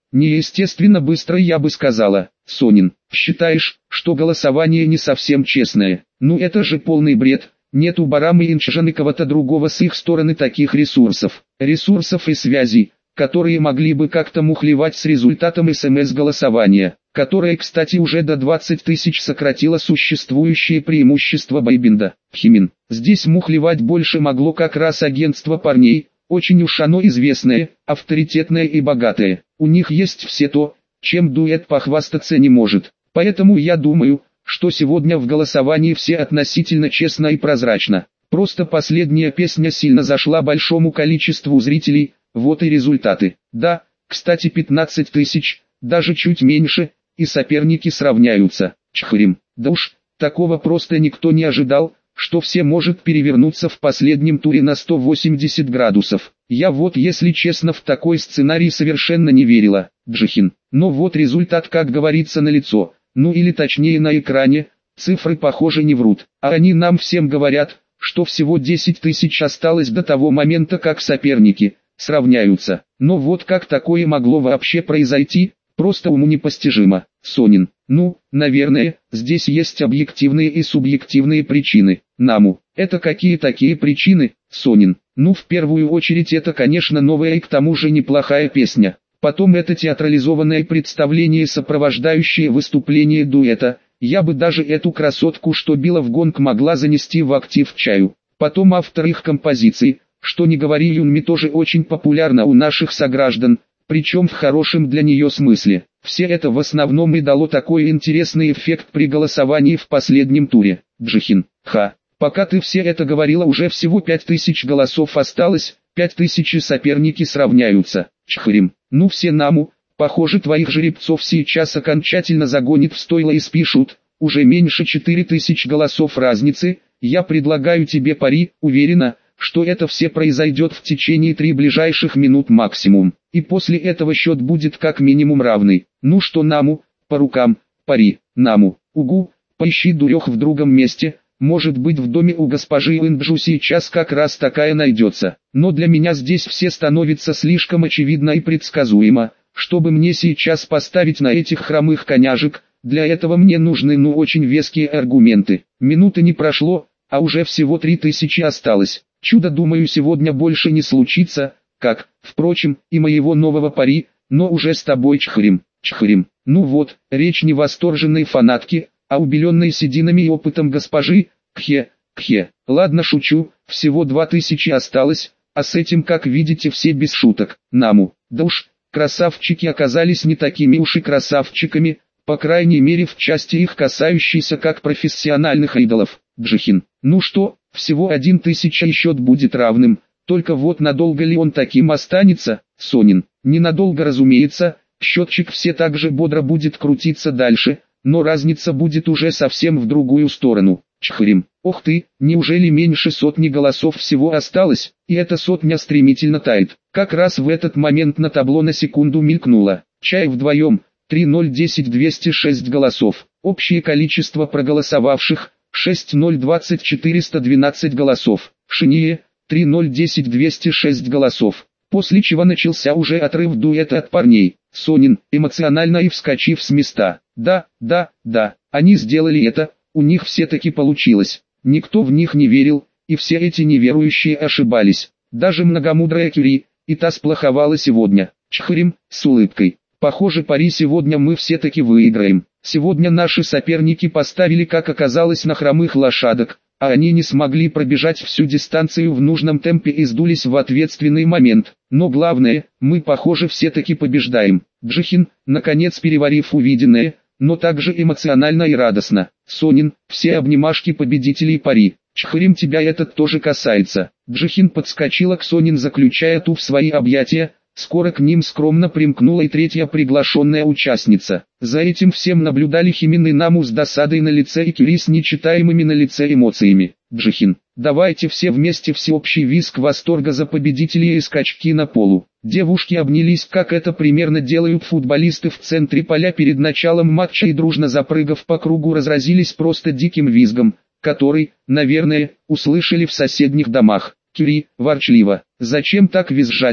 неестественно быстро, я бы сказала. Сонин, считаешь, что голосование не совсем честное? Ну это же полный бред. Нет у Барамы и Инчжаныковата другого с их стороны таких ресурсов. Ресурсов и связей, которые могли бы как-то мухлевать с результатом СМС-голосования, которое, кстати, уже до двадцати тысяч сократило существующее преимущество Байбинда. Химин, здесь мухлевать больше могло как раз агентство парней, очень уж оно известное, авторитетное и богатое. У них есть все то, чем дуэт похвастаться не может. Поэтому я думаю, что сегодня в голосовании все относительно честно и прозрачно. Просто последняя песня сильно зашла большому количеству зрителей, вот и результаты. Да, кстати, пятнадцать тысяч, даже чуть меньше, и соперники сравняются. Чхрим, да уж, такого просто никто не ожидал, что все может перевернуться в последнем туре на сто восемьдесят градусов. Я вот, если честно, в такой сценарий совершенно не верила. Джихин, но вот результат, как говорится, налицо. Ну или точнее на экране, цифры похоже не врут, а они нам всем говорят, что всего десять тысяч осталось до того момента, как соперники сравняются. Но вот как такое могло вообще произойти, просто уму непостижимо. Сонин, ну, наверное, здесь есть объективные и субъективные причины. Наму, это какие такие причины? Сонин, ну в первую очередь это, конечно, новая и к тому же неплохая песня. Потом это театрализованное представление, сопровождающее выступление дуэта. Я бы даже эту красотку, что била в гонг, могла занести в актив чаю. Потом автор их композиции, что не говори, Юнми тоже очень популярна у наших сограждан, причем в хорошем для нее смысле. Все это в основном и дало такой интересный эффект при голосовании в последнем туре. Джихин, ха, пока ты все это говорила, уже всего пять тысяч голосов осталось, пять тысяч и соперники сравняются. Чхрим, ну все наму, похоже, твоих жеребцов сейчас окончательно загонит в стойло и спишут, уже меньше четыре тысячи голосов разницы. Я предлагаю тебе пари, уверена, что это все произойдет в течение трех ближайших минут максимум, и после этого счет будет как минимум равный. Ну что, наму, по рукам, пари. Наму, угу, поищи дурех в другом месте. Может быть, в доме у госпожи Инджу сейчас как раз такая найдется. Но для меня здесь все становится слишком очевидно и предсказуемо, чтобы мне сейчас поставить на этих хромых коняжек. Для этого мне нужны ну очень веские аргументы. Минуты не прошло, а уже всего три тысячи осталось. Чудо, думаю, сегодня больше не случится, как, впрочем, и моего нового пари, но уже с тобой, Чхрим. Чхрим, ну вот, речь не восторженной фанатки, а убеленной сединами и опытом госпожи. Кхе, кхе, ладно, шучу, всего два тысячи осталось, а с этим, как видите, все без шуток. Наму, да уж, красавчики оказались не такими уж и красавчиками, по крайней мере в части их касающейся как профессиональных идолов. Джихин, ну что, всего один тысяча и счет будет равным, только вот надолго ли он таким останется? Сонин, ненадолго, разумеется, счетчик все так же бодро будет крутиться дальше, но разница будет уже совсем в другую сторону. Чхрим, ох ты, неужели меньше сотни голосов всего осталось, и эта сотня стремительно тает. Как раз в этот момент на табло на секунду мелькнуло. Чай вдвоем, три ноль десять двести шесть голосов. Общее количество проголосовавших, шесть ноль двадцать четыреста двенадцать голосов. Шиние, три ноль десять двести шесть голосов. После чего начался уже отрыв дуэта от парней. Сонин, эмоционально и вскочив с места. Да, да, да, они сделали это, у них все-таки получилось. Никто в них не верил, и все эти неверующие ошибались. Даже многомудрая Кюри, и та сплоховала сегодня. Чхрим, с улыбкой. Похоже, пари сегодня мы все-таки выиграем. Сегодня наши соперники поставили, как оказалось, на хромых лошадок, а они не смогли пробежать всю дистанцию в нужном темпе и сдулись в ответственный момент. Но главное, мы, похоже, все-таки побеждаем. Джихин, наконец переварив увиденное, но также эмоционально и радостно. Сонин, все обнимашки победителей пари. Чхрим, тебя этот тоже касается. Джихин подскочила к Сонин, заключая ту в свои объятия. Скоро к ним скромно примкнула и третья приглашенная участница. За этим всем наблюдали Химин и Наму с досадой на лице и Кюри с нечитаемыми на лице эмоциями. Джихин, давайте все вместе, всеобщий визг восторга за победителей и скачки на полу. Девушки обнялись, как это примерно делают футболисты в центре поля перед началом матча, и дружно запрыгав по кругу разразились просто диким визгом, который, наверное, услышали в соседних домах. Кюри, ворчливо, зачем так визжать-то?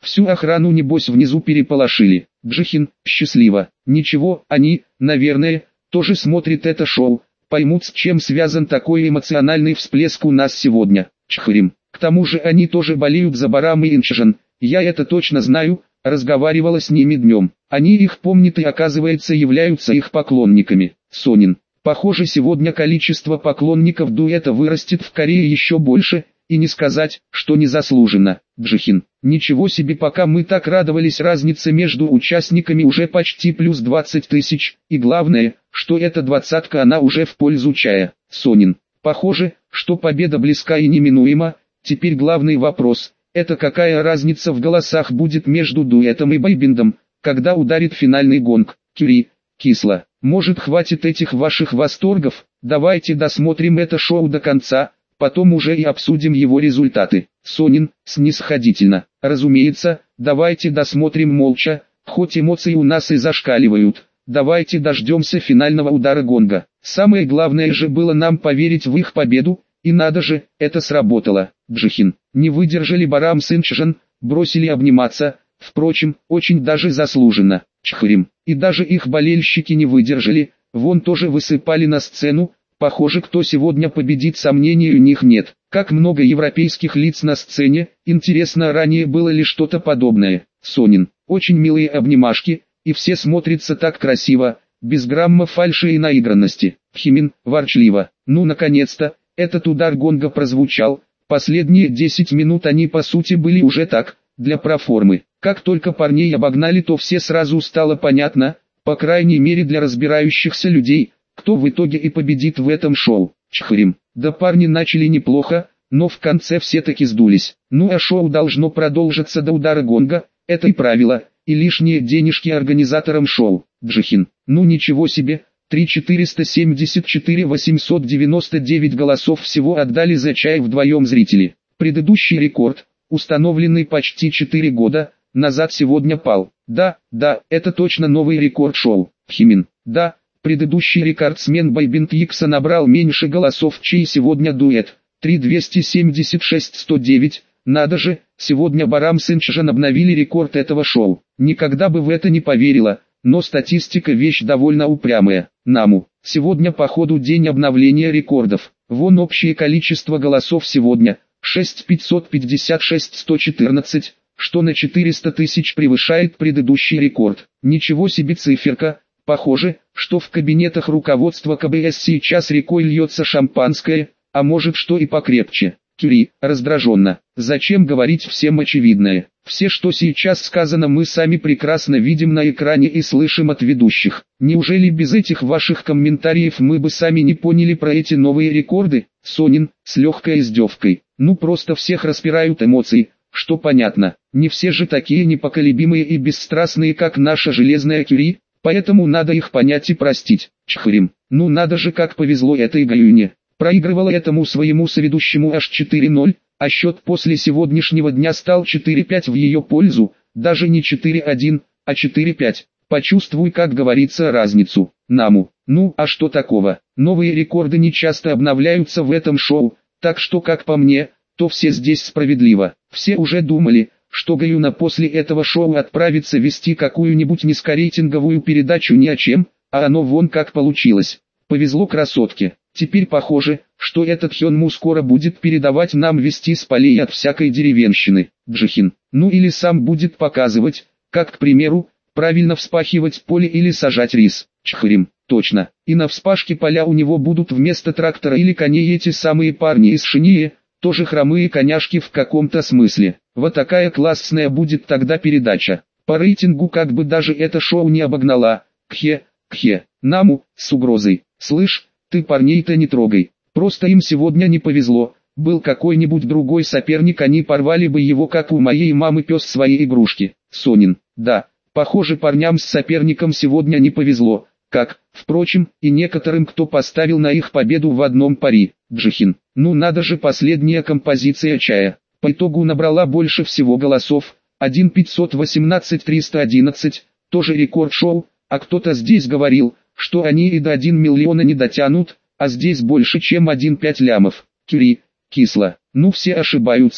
Всю охрану небось внизу переполошили. Джихин, счастливо. Ничего, они, наверное, тоже смотрят это шоу, поймут, с чем связан такой эмоциональный всплеск у нас сегодня. Чхрим. К тому же они тоже болеют за Барам и Инчжан, я это точно знаю, разговаривала с ними днем. Они их помнят и, оказывается, являются их поклонниками. Сонин. Похоже, сегодня количество поклонников дуэта вырастет в Корее еще больше, и не сказать, что незаслуженно. Джихин. Ничего себе, пока мы так радовались разнице между участниками уже почти плюс двадцать тысяч, и главное, что эта двадцатка она уже в пользу чая. Сонин. Похоже, что победа близка и неминуема. Теперь главный вопрос, это какая разница в голосах будет между дуэтом и бойбендом, когда ударит финальный гонг. Кюри. Кисло. Может, хватит этих ваших восторгов, давайте досмотрим это шоу до конца, потом уже и обсудим его результаты. Сонин, снисходительно. Разумеется, давайте досмотрим молча, хоть эмоции у нас и зашкаливают. Давайте дождемся финального удара гонга. Самое главное же было нам поверить в их победу, и надо же, это сработало. Джихин. Не выдержали Барам с Инчжан, бросили обниматься, впрочем, очень даже заслуженно. Чхрим. И даже их болельщики не выдержали, вон тоже высыпали на сцену. Похоже, кто сегодня победит, сомнений у них нет. Как много европейских лиц на сцене, интересно, ранее было ли что-то подобное. Сонин. Очень милые обнимашки, и все смотрятся так красиво, без грамма фальши и наигранности. Химин, ворчливо. Ну наконец-то, этот удар гонга прозвучал. Последние десять минут они по сути были уже так, для проформы. Как только парней обогнали, то все сразу стало понятно, по крайней мере для разбирающихся людей, кто в итоге и победит в этом шоу. Чхрим. Да парни начали неплохо, но в конце все таки сдулись. Ну а шоу должно продолжиться до удара гонга, это и правило, и лишние денежки организаторам шоу. Джихин. Ну ничего себе, три тысячи четыреста семьдесят четыре восемьсот девяносто девять голосов всего отдали за чай вдвоем зрители. Предыдущий рекорд, установленный почти четыре года назад, сегодня пал. Да, да, это точно новый рекорд шоу. Химин. Да, предыдущий рекордсмен бойбенд Икса набрал меньше голосов, чей сегодня дуэт. три тысячи двести семьдесят шесть сто девять. Надо же, сегодня Барам с Инчжан обновили рекорд этого шоу. Никогда бы в это не поверила, но статистика вещь довольно упрямая. Наму. Сегодня по ходу день обновления рекордов. Вон общее количество голосов сегодня. шесть тысяч пятьсот пятьдесят шесть сто четырнадцать, что на четыреста тысяч превышает предыдущий рекорд. Ничего себе циферка. Похоже, что в кабинетах руководства ка бэ эс сейчас рекой льется шампанское, а может что и покрепче. Кюри, раздраженно. Зачем говорить всем очевидное? Все, что сейчас сказано, мы сами прекрасно видим на экране и слышим от ведущих. Неужели без этих ваших комментариев мы бы сами не поняли про эти новые рекорды? Сонин, с легкой издевкой. Ну просто всех распирают эмоции, что понятно. Не все же такие непоколебимые и бесстрастные, как наша железная Кюри, поэтому надо их понять и простить. Чхрим. Ну надо же, как повезло этой Гаюне. Проигрывала этому своему соведущему аж четыре ноль, а счет после сегодняшнего дня стал четыре пять в ее пользу, даже не четыре один, а четыре пять. Почувствуй, как говорится, разницу. Наму. Ну, а что такого? Новые рекорды не часто обновляются в этом шоу, так что, как по мне, то все здесь справедливо. Все уже думали, что Гаюна после этого шоу отправится вести какую-нибудь низкорейтинговую передачу ни о чем, а оно вон как получилось. Повезло красотке. Теперь похоже, что этот Хёнму скоро будет передавать нам вести с полей от всякой деревенщины. Джихин. Ну или сам будет показывать, как, к примеру, правильно вспахивать поле или сажать рис. Чхрим. Точно. И на вспашке поля у него будут вместо трактора или коней эти самые парни из Шинье, тоже хромые коняшки в каком-то смысле. Вот такая классная будет тогда передача. По рейтингу как бы даже это шоу не обогнала. Кхе, кхе. Наму, с угрозой. Слышь, ты парней-то не трогай. Просто им сегодня не повезло. Был какой-нибудь другой соперник, они порвали бы его, как у моей мамы пес свои игрушки. Сонин. Да, похоже, парням с соперником сегодня не повезло. Как, впрочем, и некоторым, кто поставил на их победу в одном пари. Джихин. Ну надо же, последняя композиция чая. По итогу набрала больше всего голосов. один пятьсот восемнадцать триста одиннадцать. Тоже рекорд шоу. А кто-то здесь говорил, что они и до один миллиона не дотянут, а здесь больше чем один пять лямов. Кюри, кисло. Ну все ошибаются,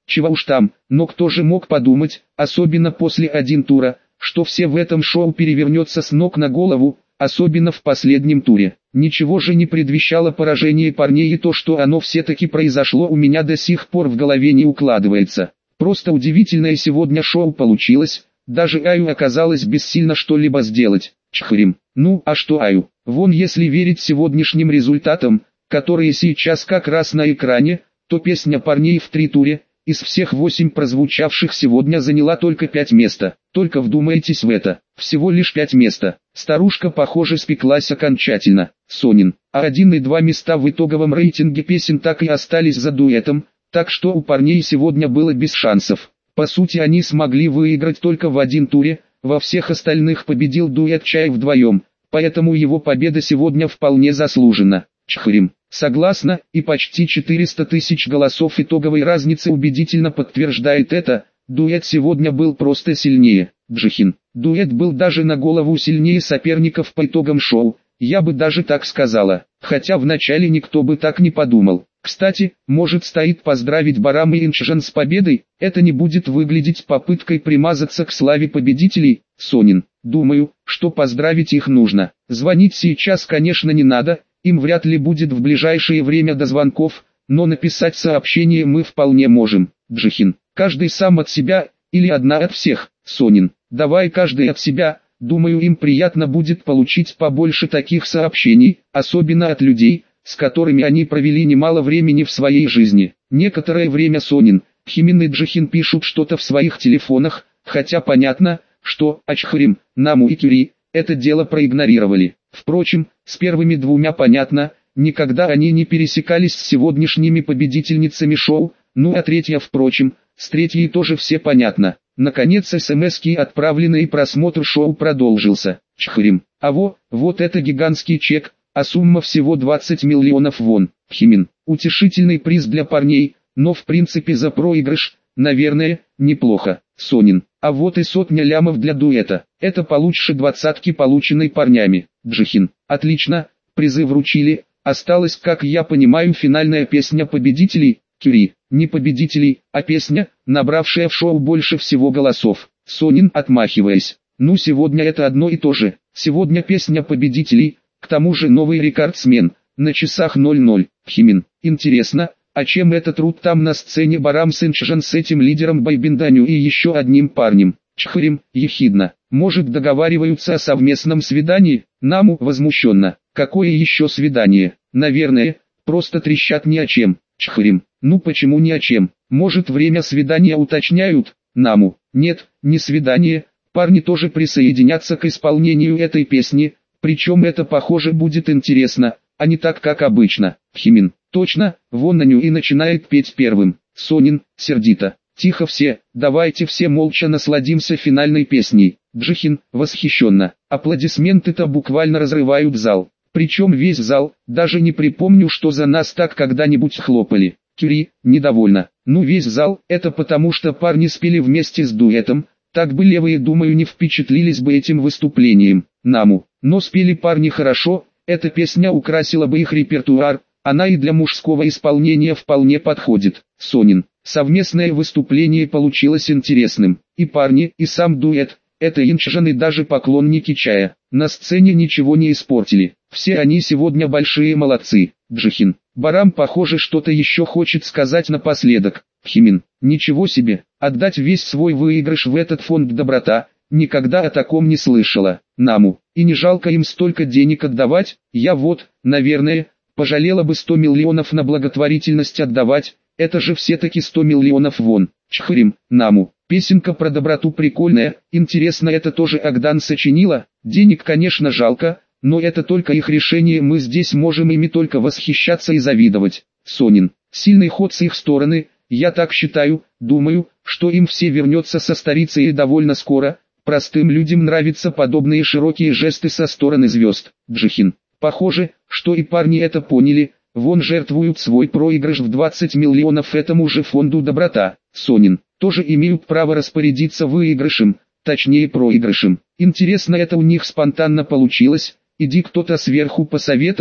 чего уж там, но кто же мог подумать, особенно после один тура, что все в этом шоу перевернется с ног на голову, особенно в последнем туре. Ничего же не предвещало поражение парней, и то, что оно все-таки произошло, у меня до сих пор в голове не укладывается. Просто удивительное сегодня шоу получилось, даже Аю оказалось бессильно что-либо сделать. Чхрим. Ну а что Аю? Вон, если верить сегодняшним результатам, которые сейчас как раз на экране, то песня парней в три туре, из всех восемь прозвучавших сегодня, заняла только пять места. Только вдумайтесь в это, всего лишь пять места. Старушка, похоже, спеклась окончательно. Сонин. А один и два места в итоговом рейтинге песен так и остались за дуэтом, так что у парней сегодня было без шансов. По сути, они смогли выиграть только в один туре, во всех остальных победил дуэт Чая вдвоем, поэтому его победа сегодня вполне заслужена. Чхрим. Согласна, и почти четыреста тысяч голосов итоговой разницы убедительно подтверждает это. Дуэт сегодня был просто сильнее. Джихин. Дуэт был даже на голову сильнее соперников по итогам шоу, я бы даже так сказала, хотя вначале никто бы так не подумал. Кстати, может, стоит поздравить Барам и Инчжан с победой, это не будет выглядеть попыткой примазаться к славе победителей. Сонин. Думаю, что поздравить их нужно. Звонить сейчас, конечно, не надо, им вряд ли будет в ближайшее время до звонков, но написать сообщение мы вполне можем. Джихин. Каждый сам от себя, или одна от всех. Сонин. Давай каждый от себя, думаю, им приятно будет получить побольше таких сообщений, особенно от людей, с которыми они провели немало времени в своей жизни. Некоторое время Сонин, Химин и Джихин пишут что-то в своих телефонах, хотя понятно, что Ачхрим, Наму и Кюри это дело проигнорировали. Впрочем, с первыми двумя понятно, никогда они не пересекались с сегодняшними победительницами шоу, ну а третья, впрочем, с третьей тоже все понятно. Наконец смс-ки отправлены и просмотр шоу продолжился. Чхрим. А во, вот это гигантский чек, а сумма всего двадцать миллионов вон. Химин. Утешительный приз для парней, но в принципе за проигрыш, наверное, неплохо. Сонин. А вот и сотня лямов для дуэта. Это получше двадцатки, полученной парнями. Джихин. Отлично, призы вручили, осталась, как я понимаю, финальная песня победителей. Кюри. Не победителей, а песня, набравшая в шоу больше всего голосов. Сонин, отмахиваясь. Ну сегодня это одно и то же. Сегодня песня победителей, к тому же новый рекордсмен, на часах ноль ноль. Химин. Интересно, а чем этот труд там на сцене Барам с Инчжан с этим лидером Байбинданю и еще одним парнем? Чхрим, ехидно. Может, договариваются о совместном свидании? Наму возмущенно. Какое еще свидание? Наверное, просто трещат ни о чем. Чхрим. Ну почему ни о чем? Может, время свидания уточняют? Наму. Нет, не свидание. Парни тоже присоединятся к исполнению этой песни, причем это, похоже, будет интересно, а не так, как обычно. Химин. Точно, вон Наню и начинает петь первым. Сонин, сердито. Тихо все, давайте все молча насладимся финальной песней. Джихин, восхищенно. Аплодисменты-то буквально разрывают зал. Причем весь зал, даже не припомню, что за нас так когда-нибудь хлопали. Кюри, недовольна. Ну весь зал, это потому что парни спели вместе с дуэтом, так бы левые, думаю, не впечатлились бы этим выступлением. Наму. Но спели парни хорошо, эта песня украсила бы их репертуар, она и для мужского исполнения вполне подходит. Сонин. Совместное выступление получилось интересным. И парни, и сам дуэт, это Инчжан и даже поклонники Чая, на сцене ничего не испортили. Все они сегодня большие молодцы. Джихин. Барам, похоже, что-то еще хочет сказать напоследок. Химин. Ничего себе, отдать весь свой выигрыш в этот фонд доброта, никогда о таком не слышала. Наму. И не жалко им столько денег отдавать? Я вот, наверное, пожалела бы сто миллионов на благотворительность отдавать, это же все-таки сто миллионов вон. Чхрим. Наму. Песенка про доброту прикольная, интересно, это тоже Агдан сочинила? Денег, конечно, жалко, но это только их решение, мы здесь можем ими только восхищаться и завидовать. Сонин. Сильный ход с их стороны, я так считаю, думаю, что им все вернется со старицей и довольно скоро. Простым людям нравятся подобные широкие жесты со стороны звезд. Джихин. Похоже, что и парни это поняли, вон жертвуют свой проигрыш в двадцать миллионов этому же фонду доброта. Сонин. Тоже имеют право распорядиться выигрышем, точнее проигрышем. Интересно, это у них спонтанно получилось, иди кто-то сверху посоветовал?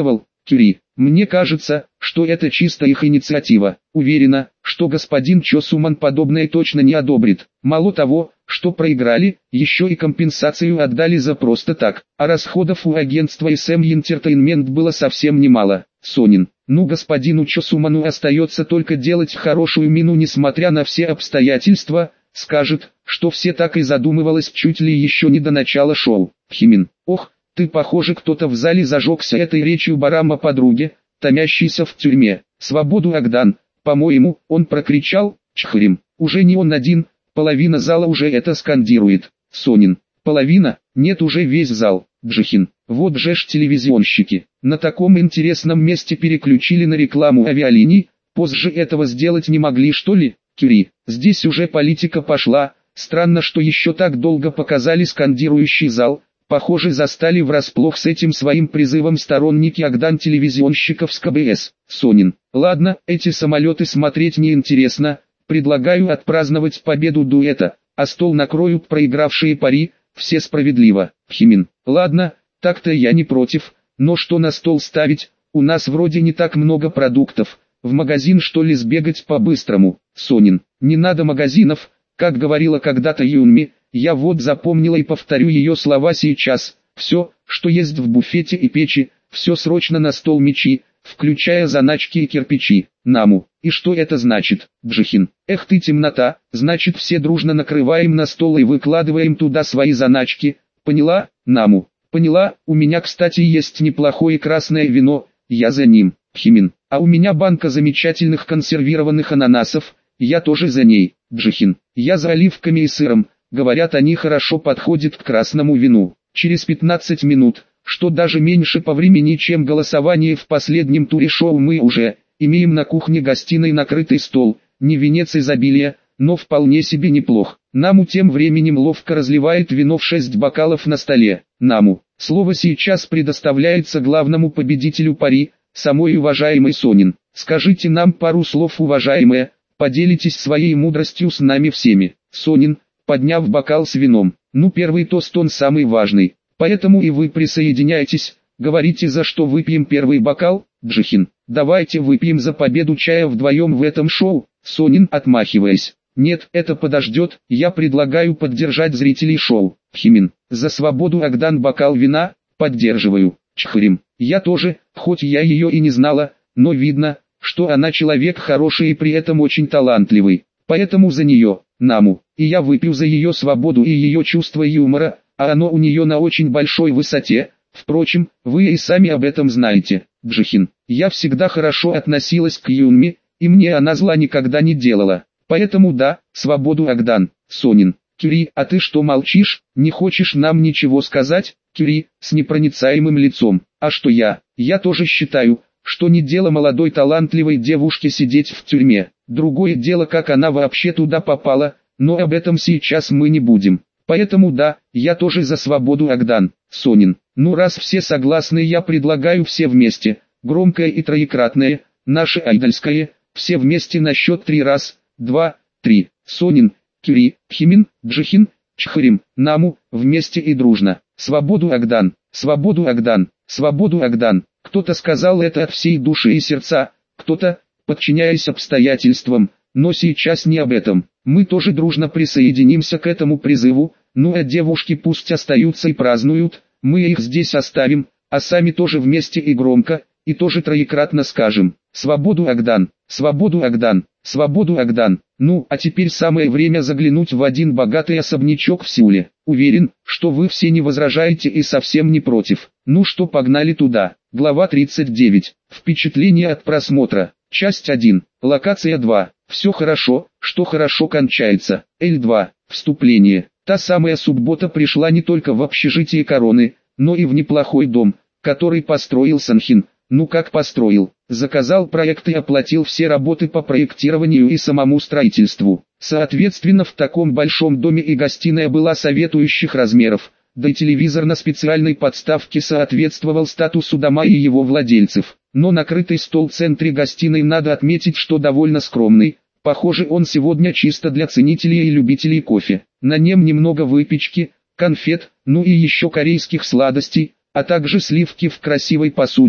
Кюри, мне кажется, что это чисто их инициатива. Уверена, что господин Чо Суман подобное точно не одобрит. Мало того, что проиграли, еще и компенсацию отдали за просто так. А расходов у агентства эс эм Entertainment было совсем немало. Сонин, ну господину Чо Суману остается только делать хорошую мину несмотря на все обстоятельства. Скажет, что все так и задумывалось чуть ли еще не до начала шоу. Химин, ох, ты похоже кто-то в зале зажегся этой речью Барама подруге, томящейся в тюрьме. Свободу Агдан, по-моему, он прокричал. Чхрим, уже не он один, половина зала уже это скандирует. Сонин, половина, нет уже весь зал. Джихин, вот же ж телевизионщики, на таком интересном месте переключили на рекламу авиалиний, позже этого сделать не могли что ли? Кюри, здесь уже политика пошла, странно что еще так долго показали скандирующий зал, похоже застали врасплох с этим своим призывом сторонники Агдан телевизионщиков с ка бэ эс. Сонин, ладно, эти самолеты смотреть не интересно, предлагаю отпраздновать победу дуэта, а стол накроют проигравшие пари, все справедливо. Химин, ладно, так-то я не против, но что на стол ставить, у нас вроде не так много продуктов. В магазин что ли сбегать по-быстрому? Сонин, не надо магазинов, как говорила когда-то Юнми, я вот запомнила и повторю ее слова сейчас. Все, что есть в буфете и печи, все срочно на стол мечи, включая заначки и кирпичи. Наму, и что это значит? Джихин, эх ты темнота, значит все дружно накрываем на стол и выкладываем туда свои заначки. Поняла? Наму, поняла, у меня кстати есть неплохое красное вино, я за ним. Химин, а у меня банка замечательных консервированных ананасов, я тоже за ней. Джихин, я за оливками и сыром, говорят они хорошо подходят к красному вину. Через пятнадцать минут, что даже меньше по времени чем голосование в последнем туре шоу мы уже имеем на кухне-гостиной накрытый стол, не венец изобилия, но вполне себе неплох. Наму тем временем ловко разливает вино в шесть бокалов на столе. Наму, слово сейчас предоставляется главному победителю пари, самой уважаемой Сонин. Скажите нам пару слов, уважаемая, поделитесь своей мудростью с нами всеми. Сонин, подняв бокал с вином, ну первый тост он самый важный, поэтому и вы присоединяйтесь, говорите за что выпьем первый бокал. Джихин, давайте выпьем за победу чая вдвоем в этом шоу. Сонин, отмахиваясь, нет, это подождет, я предлагаю поддержать зрителей шоу. Химин, за свободу Агдан бокал вина, поддерживаю. Чхрим, я тоже, хоть я ее и не знала, но видно, что она человек хороший и при этом очень талантливый, поэтому за нее. Наму, и я выпью за ее свободу и ее чувство юмора, а оно у нее на очень большой высоте, впрочем, вы и сами об этом знаете. Джихин, я всегда хорошо относилась к Юнми, и мне она зла никогда не делала, поэтому да, свободу Агдан. Сонин, Кюри, а ты что молчишь, не хочешь нам ничего сказать? Кюри, с непроницаемым лицом, а что я? Я тоже считаю, что не дело молодой талантливой девушке сидеть в тюрьме. Другое дело, как она вообще туда попала, но об этом сейчас мы не будем. Поэтому да, я тоже за свободу Агдан. Сонин, ну раз все согласны, я предлагаю все вместе, громкое и троекратное, наше айдольское, все вместе на счет три раз, два, три. Сонин, Кюри, Химин, Джихин, Чхрим, Наму, вместе и дружно. Свободу Агдан, свободу Агдан, свободу Агдан. Кто-то сказал это от всей души и сердца, кто-то, подчиняясь обстоятельствам, но сейчас не об этом. Мы тоже дружно присоединимся к этому призыву, ну а девушки пусть остаются и празднуют, мы их здесь оставим, а сами тоже вместе и громко, и тоже троекратно скажем: свободу Агдан, свободу Агдан, свободу Агдан. Ну, а теперь самое время заглянуть в один богатый особнячок в Сеуле. Уверен, что вы все не возражаете и совсем не против. Ну что, погнали туда. Глава тридцать девять. Впечатление от просмотра. Часть один. Локация два. Все хорошо, что хорошо кончается. Эль два. Вступление. Та самая суббота пришла не только в общежитие Короны, но и в неплохой дом, который построил Санхин. Ну как построил? Заказал проект и оплатил все работы по проектированию и самому строительству. Соответственно, в таком большом доме и гостиная была советующих размеров, да и телевизор на специальной подставке соответствовал статусу дома и его владельцев. Но накрытый стол в центре гостиной, надо отметить, что довольно скромный. Похоже, он сегодня чисто для ценителей и любителей кофе. На нем немного выпечки, конфет, ну и еще корейских сладостей, а также сливки в красивой посуде.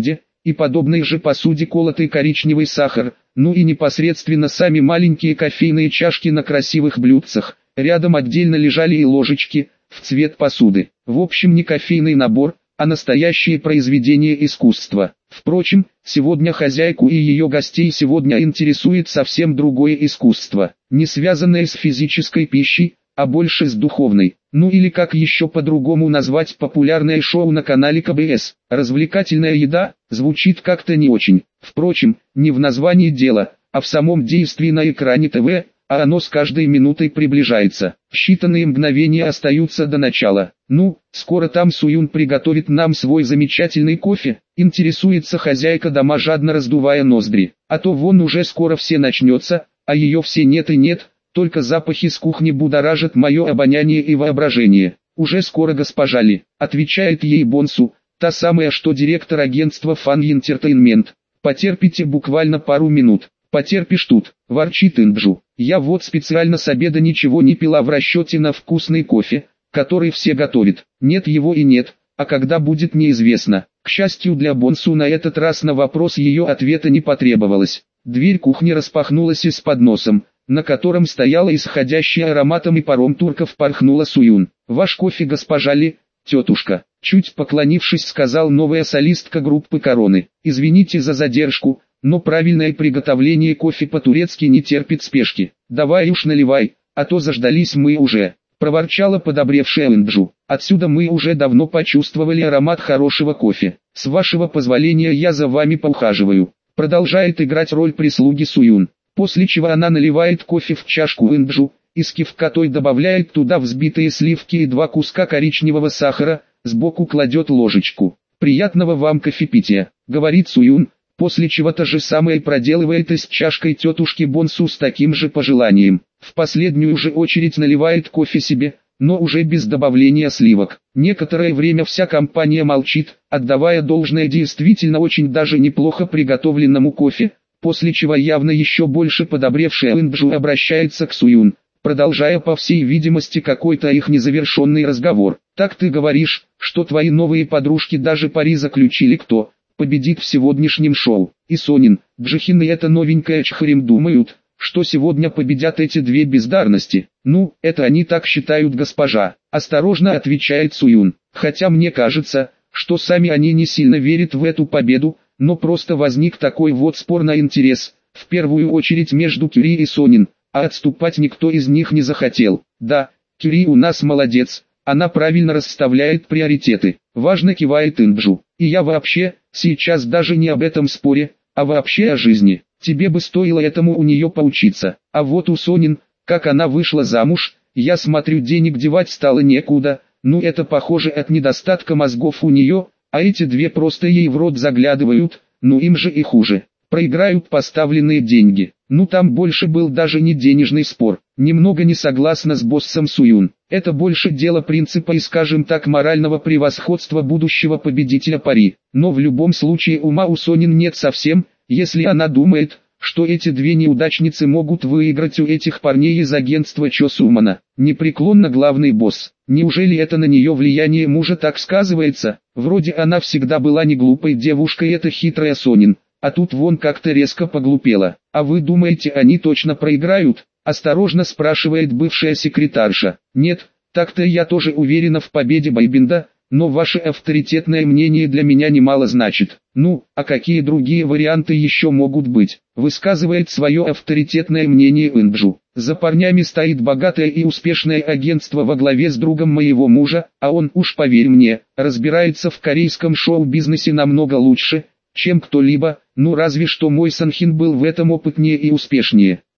и подобной же посуде колотый коричневый сахар, ну и непосредственно сами маленькие кофейные чашки на красивых блюдцах. Рядом отдельно лежали и ложечки, в цвет посуды. В общем, не кофейный набор, а настоящее произведение искусства. Впрочем, сегодня хозяйку и ее гостей сегодня интересует совсем другое искусство, не связанное с физической пищей, а больше с духовной. Ну или как еще по-другому назвать популярное шоу на канале ка бэ эс. Развлекательная еда, звучит как-то не очень. Впрочем, не в названии дело, а в самом действии на экране тэ вэ, а оно с каждой минутой приближается. Считанные мгновения остаются до начала. Ну, скоро там Суюн приготовит нам свой замечательный кофе, интересуется хозяйка дома, жадно раздувая ноздри. А то вон уже скоро все начнется, а ее все нет и нет, только запахи с кухни будоражат мое обоняние и воображение. Уже скоро, госпожа Ли, отвечает ей Бонсу, та самая, что директор агентства Fan Entertainment. Потерпите буквально пару минут. Потерпишь тут, ворчит Инджу. Я вот специально с обеда ничего не пила в расчете на вкусный кофе, который все готовят. Нет его и нет, а когда будет неизвестно. К счастью для Бонсу, на этот раз на вопрос ее ответа не потребовалось. Дверь кухни распахнулась, и с подносом, на котором стояла исходящая ароматом и паром турков, порхнула Суюн. «Ваш кофе, госпожа Ли, тетушка», чуть поклонившись, сказал новая солистка группы Короны. «Извините за задержку, но правильное приготовление кофе по-турецки не терпит спешки. Давай уж наливай, а то заждались мы уже», проворчала подобревшая Инджу. «Отсюда мы уже давно почувствовали аромат хорошего кофе. С вашего позволения я за вами поухаживаю», продолжает играть роль прислуги Суюн. После чего она наливает кофе в чашку Инджу, и с кивкотой добавляет туда взбитые сливки и два куска коричневого сахара, сбоку кладет ложечку. «Приятного вам кофепития», говорит Суюн, после чего то же самое проделывает и с чашкой тетушки Бонсу с таким же пожеланием. В последнюю же очередь наливает кофе себе, но уже без добавления сливок. Некоторое время вся компания молчит, отдавая должное действительно очень даже неплохо приготовленному кофе, после чего явно еще больше подобревшая Инджу обращается к Суюн, продолжая по всей видимости какой-то их незавершенный разговор. «Так ты говоришь, что твои новые подружки даже пари заключили, кто победит в сегодняшнем шоу? И Сонин, Джихин и эта новенькая Чхарим думают, что сегодня победят эти две бездарности?» «Ну, это они так считают, госпожа», осторожно отвечает Суюн. «Хотя мне кажется, что сами они не сильно верят в эту победу, но просто возник такой вот спор на интерес, в первую очередь между Кюри и Сонин, а отступать никто из них не захотел. Да, Кюри у нас молодец, она правильно расставляет приоритеты», важно кивает Инджу. «И я вообще, сейчас даже не об этом споре, а вообще о жизни. Тебе бы стоило этому у нее поучиться. А вот у Сонин, как она вышла замуж, я смотрю, денег девать стало некуда, ну это похоже от недостатка мозгов у нее, а эти две просто ей в рот заглядывают, ну им же и хуже. Проиграют поставленные деньги». Ну там больше был даже не денежный спор. Немного не согласна с боссом Суюн. Это больше дело принципа и, скажем так, морального превосходства будущего победителя пари. Но в любом случае ума у Сонин нет совсем, если она думает, что эти две неудачницы могут выиграть у этих парней из агентства Чо Сумана. Непреклонно главный босс. Неужели это на нее влияние мужа так сказывается? Вроде она всегда была не глупой девушкой, эта хитрая Сонин. А тут вон как-то резко поглупела. «А вы думаете, они точно проиграют?» осторожно спрашивает бывшая секретарша. «Нет, так-то я тоже уверена в победе Байбинда, но ваше авторитетное мнение для меня немало значит». «Ну, а какие другие варианты еще могут быть?» высказывает свое авторитетное мнение Инджу. «За парнями стоит богатое и успешное агентство во главе с другом моего мужа, а он, уж поверь мне, разбирается в корейском шоу-бизнесе намного лучше, чем кто-либо, ну разве что мой Санхин был в этом опытнее и успешнее.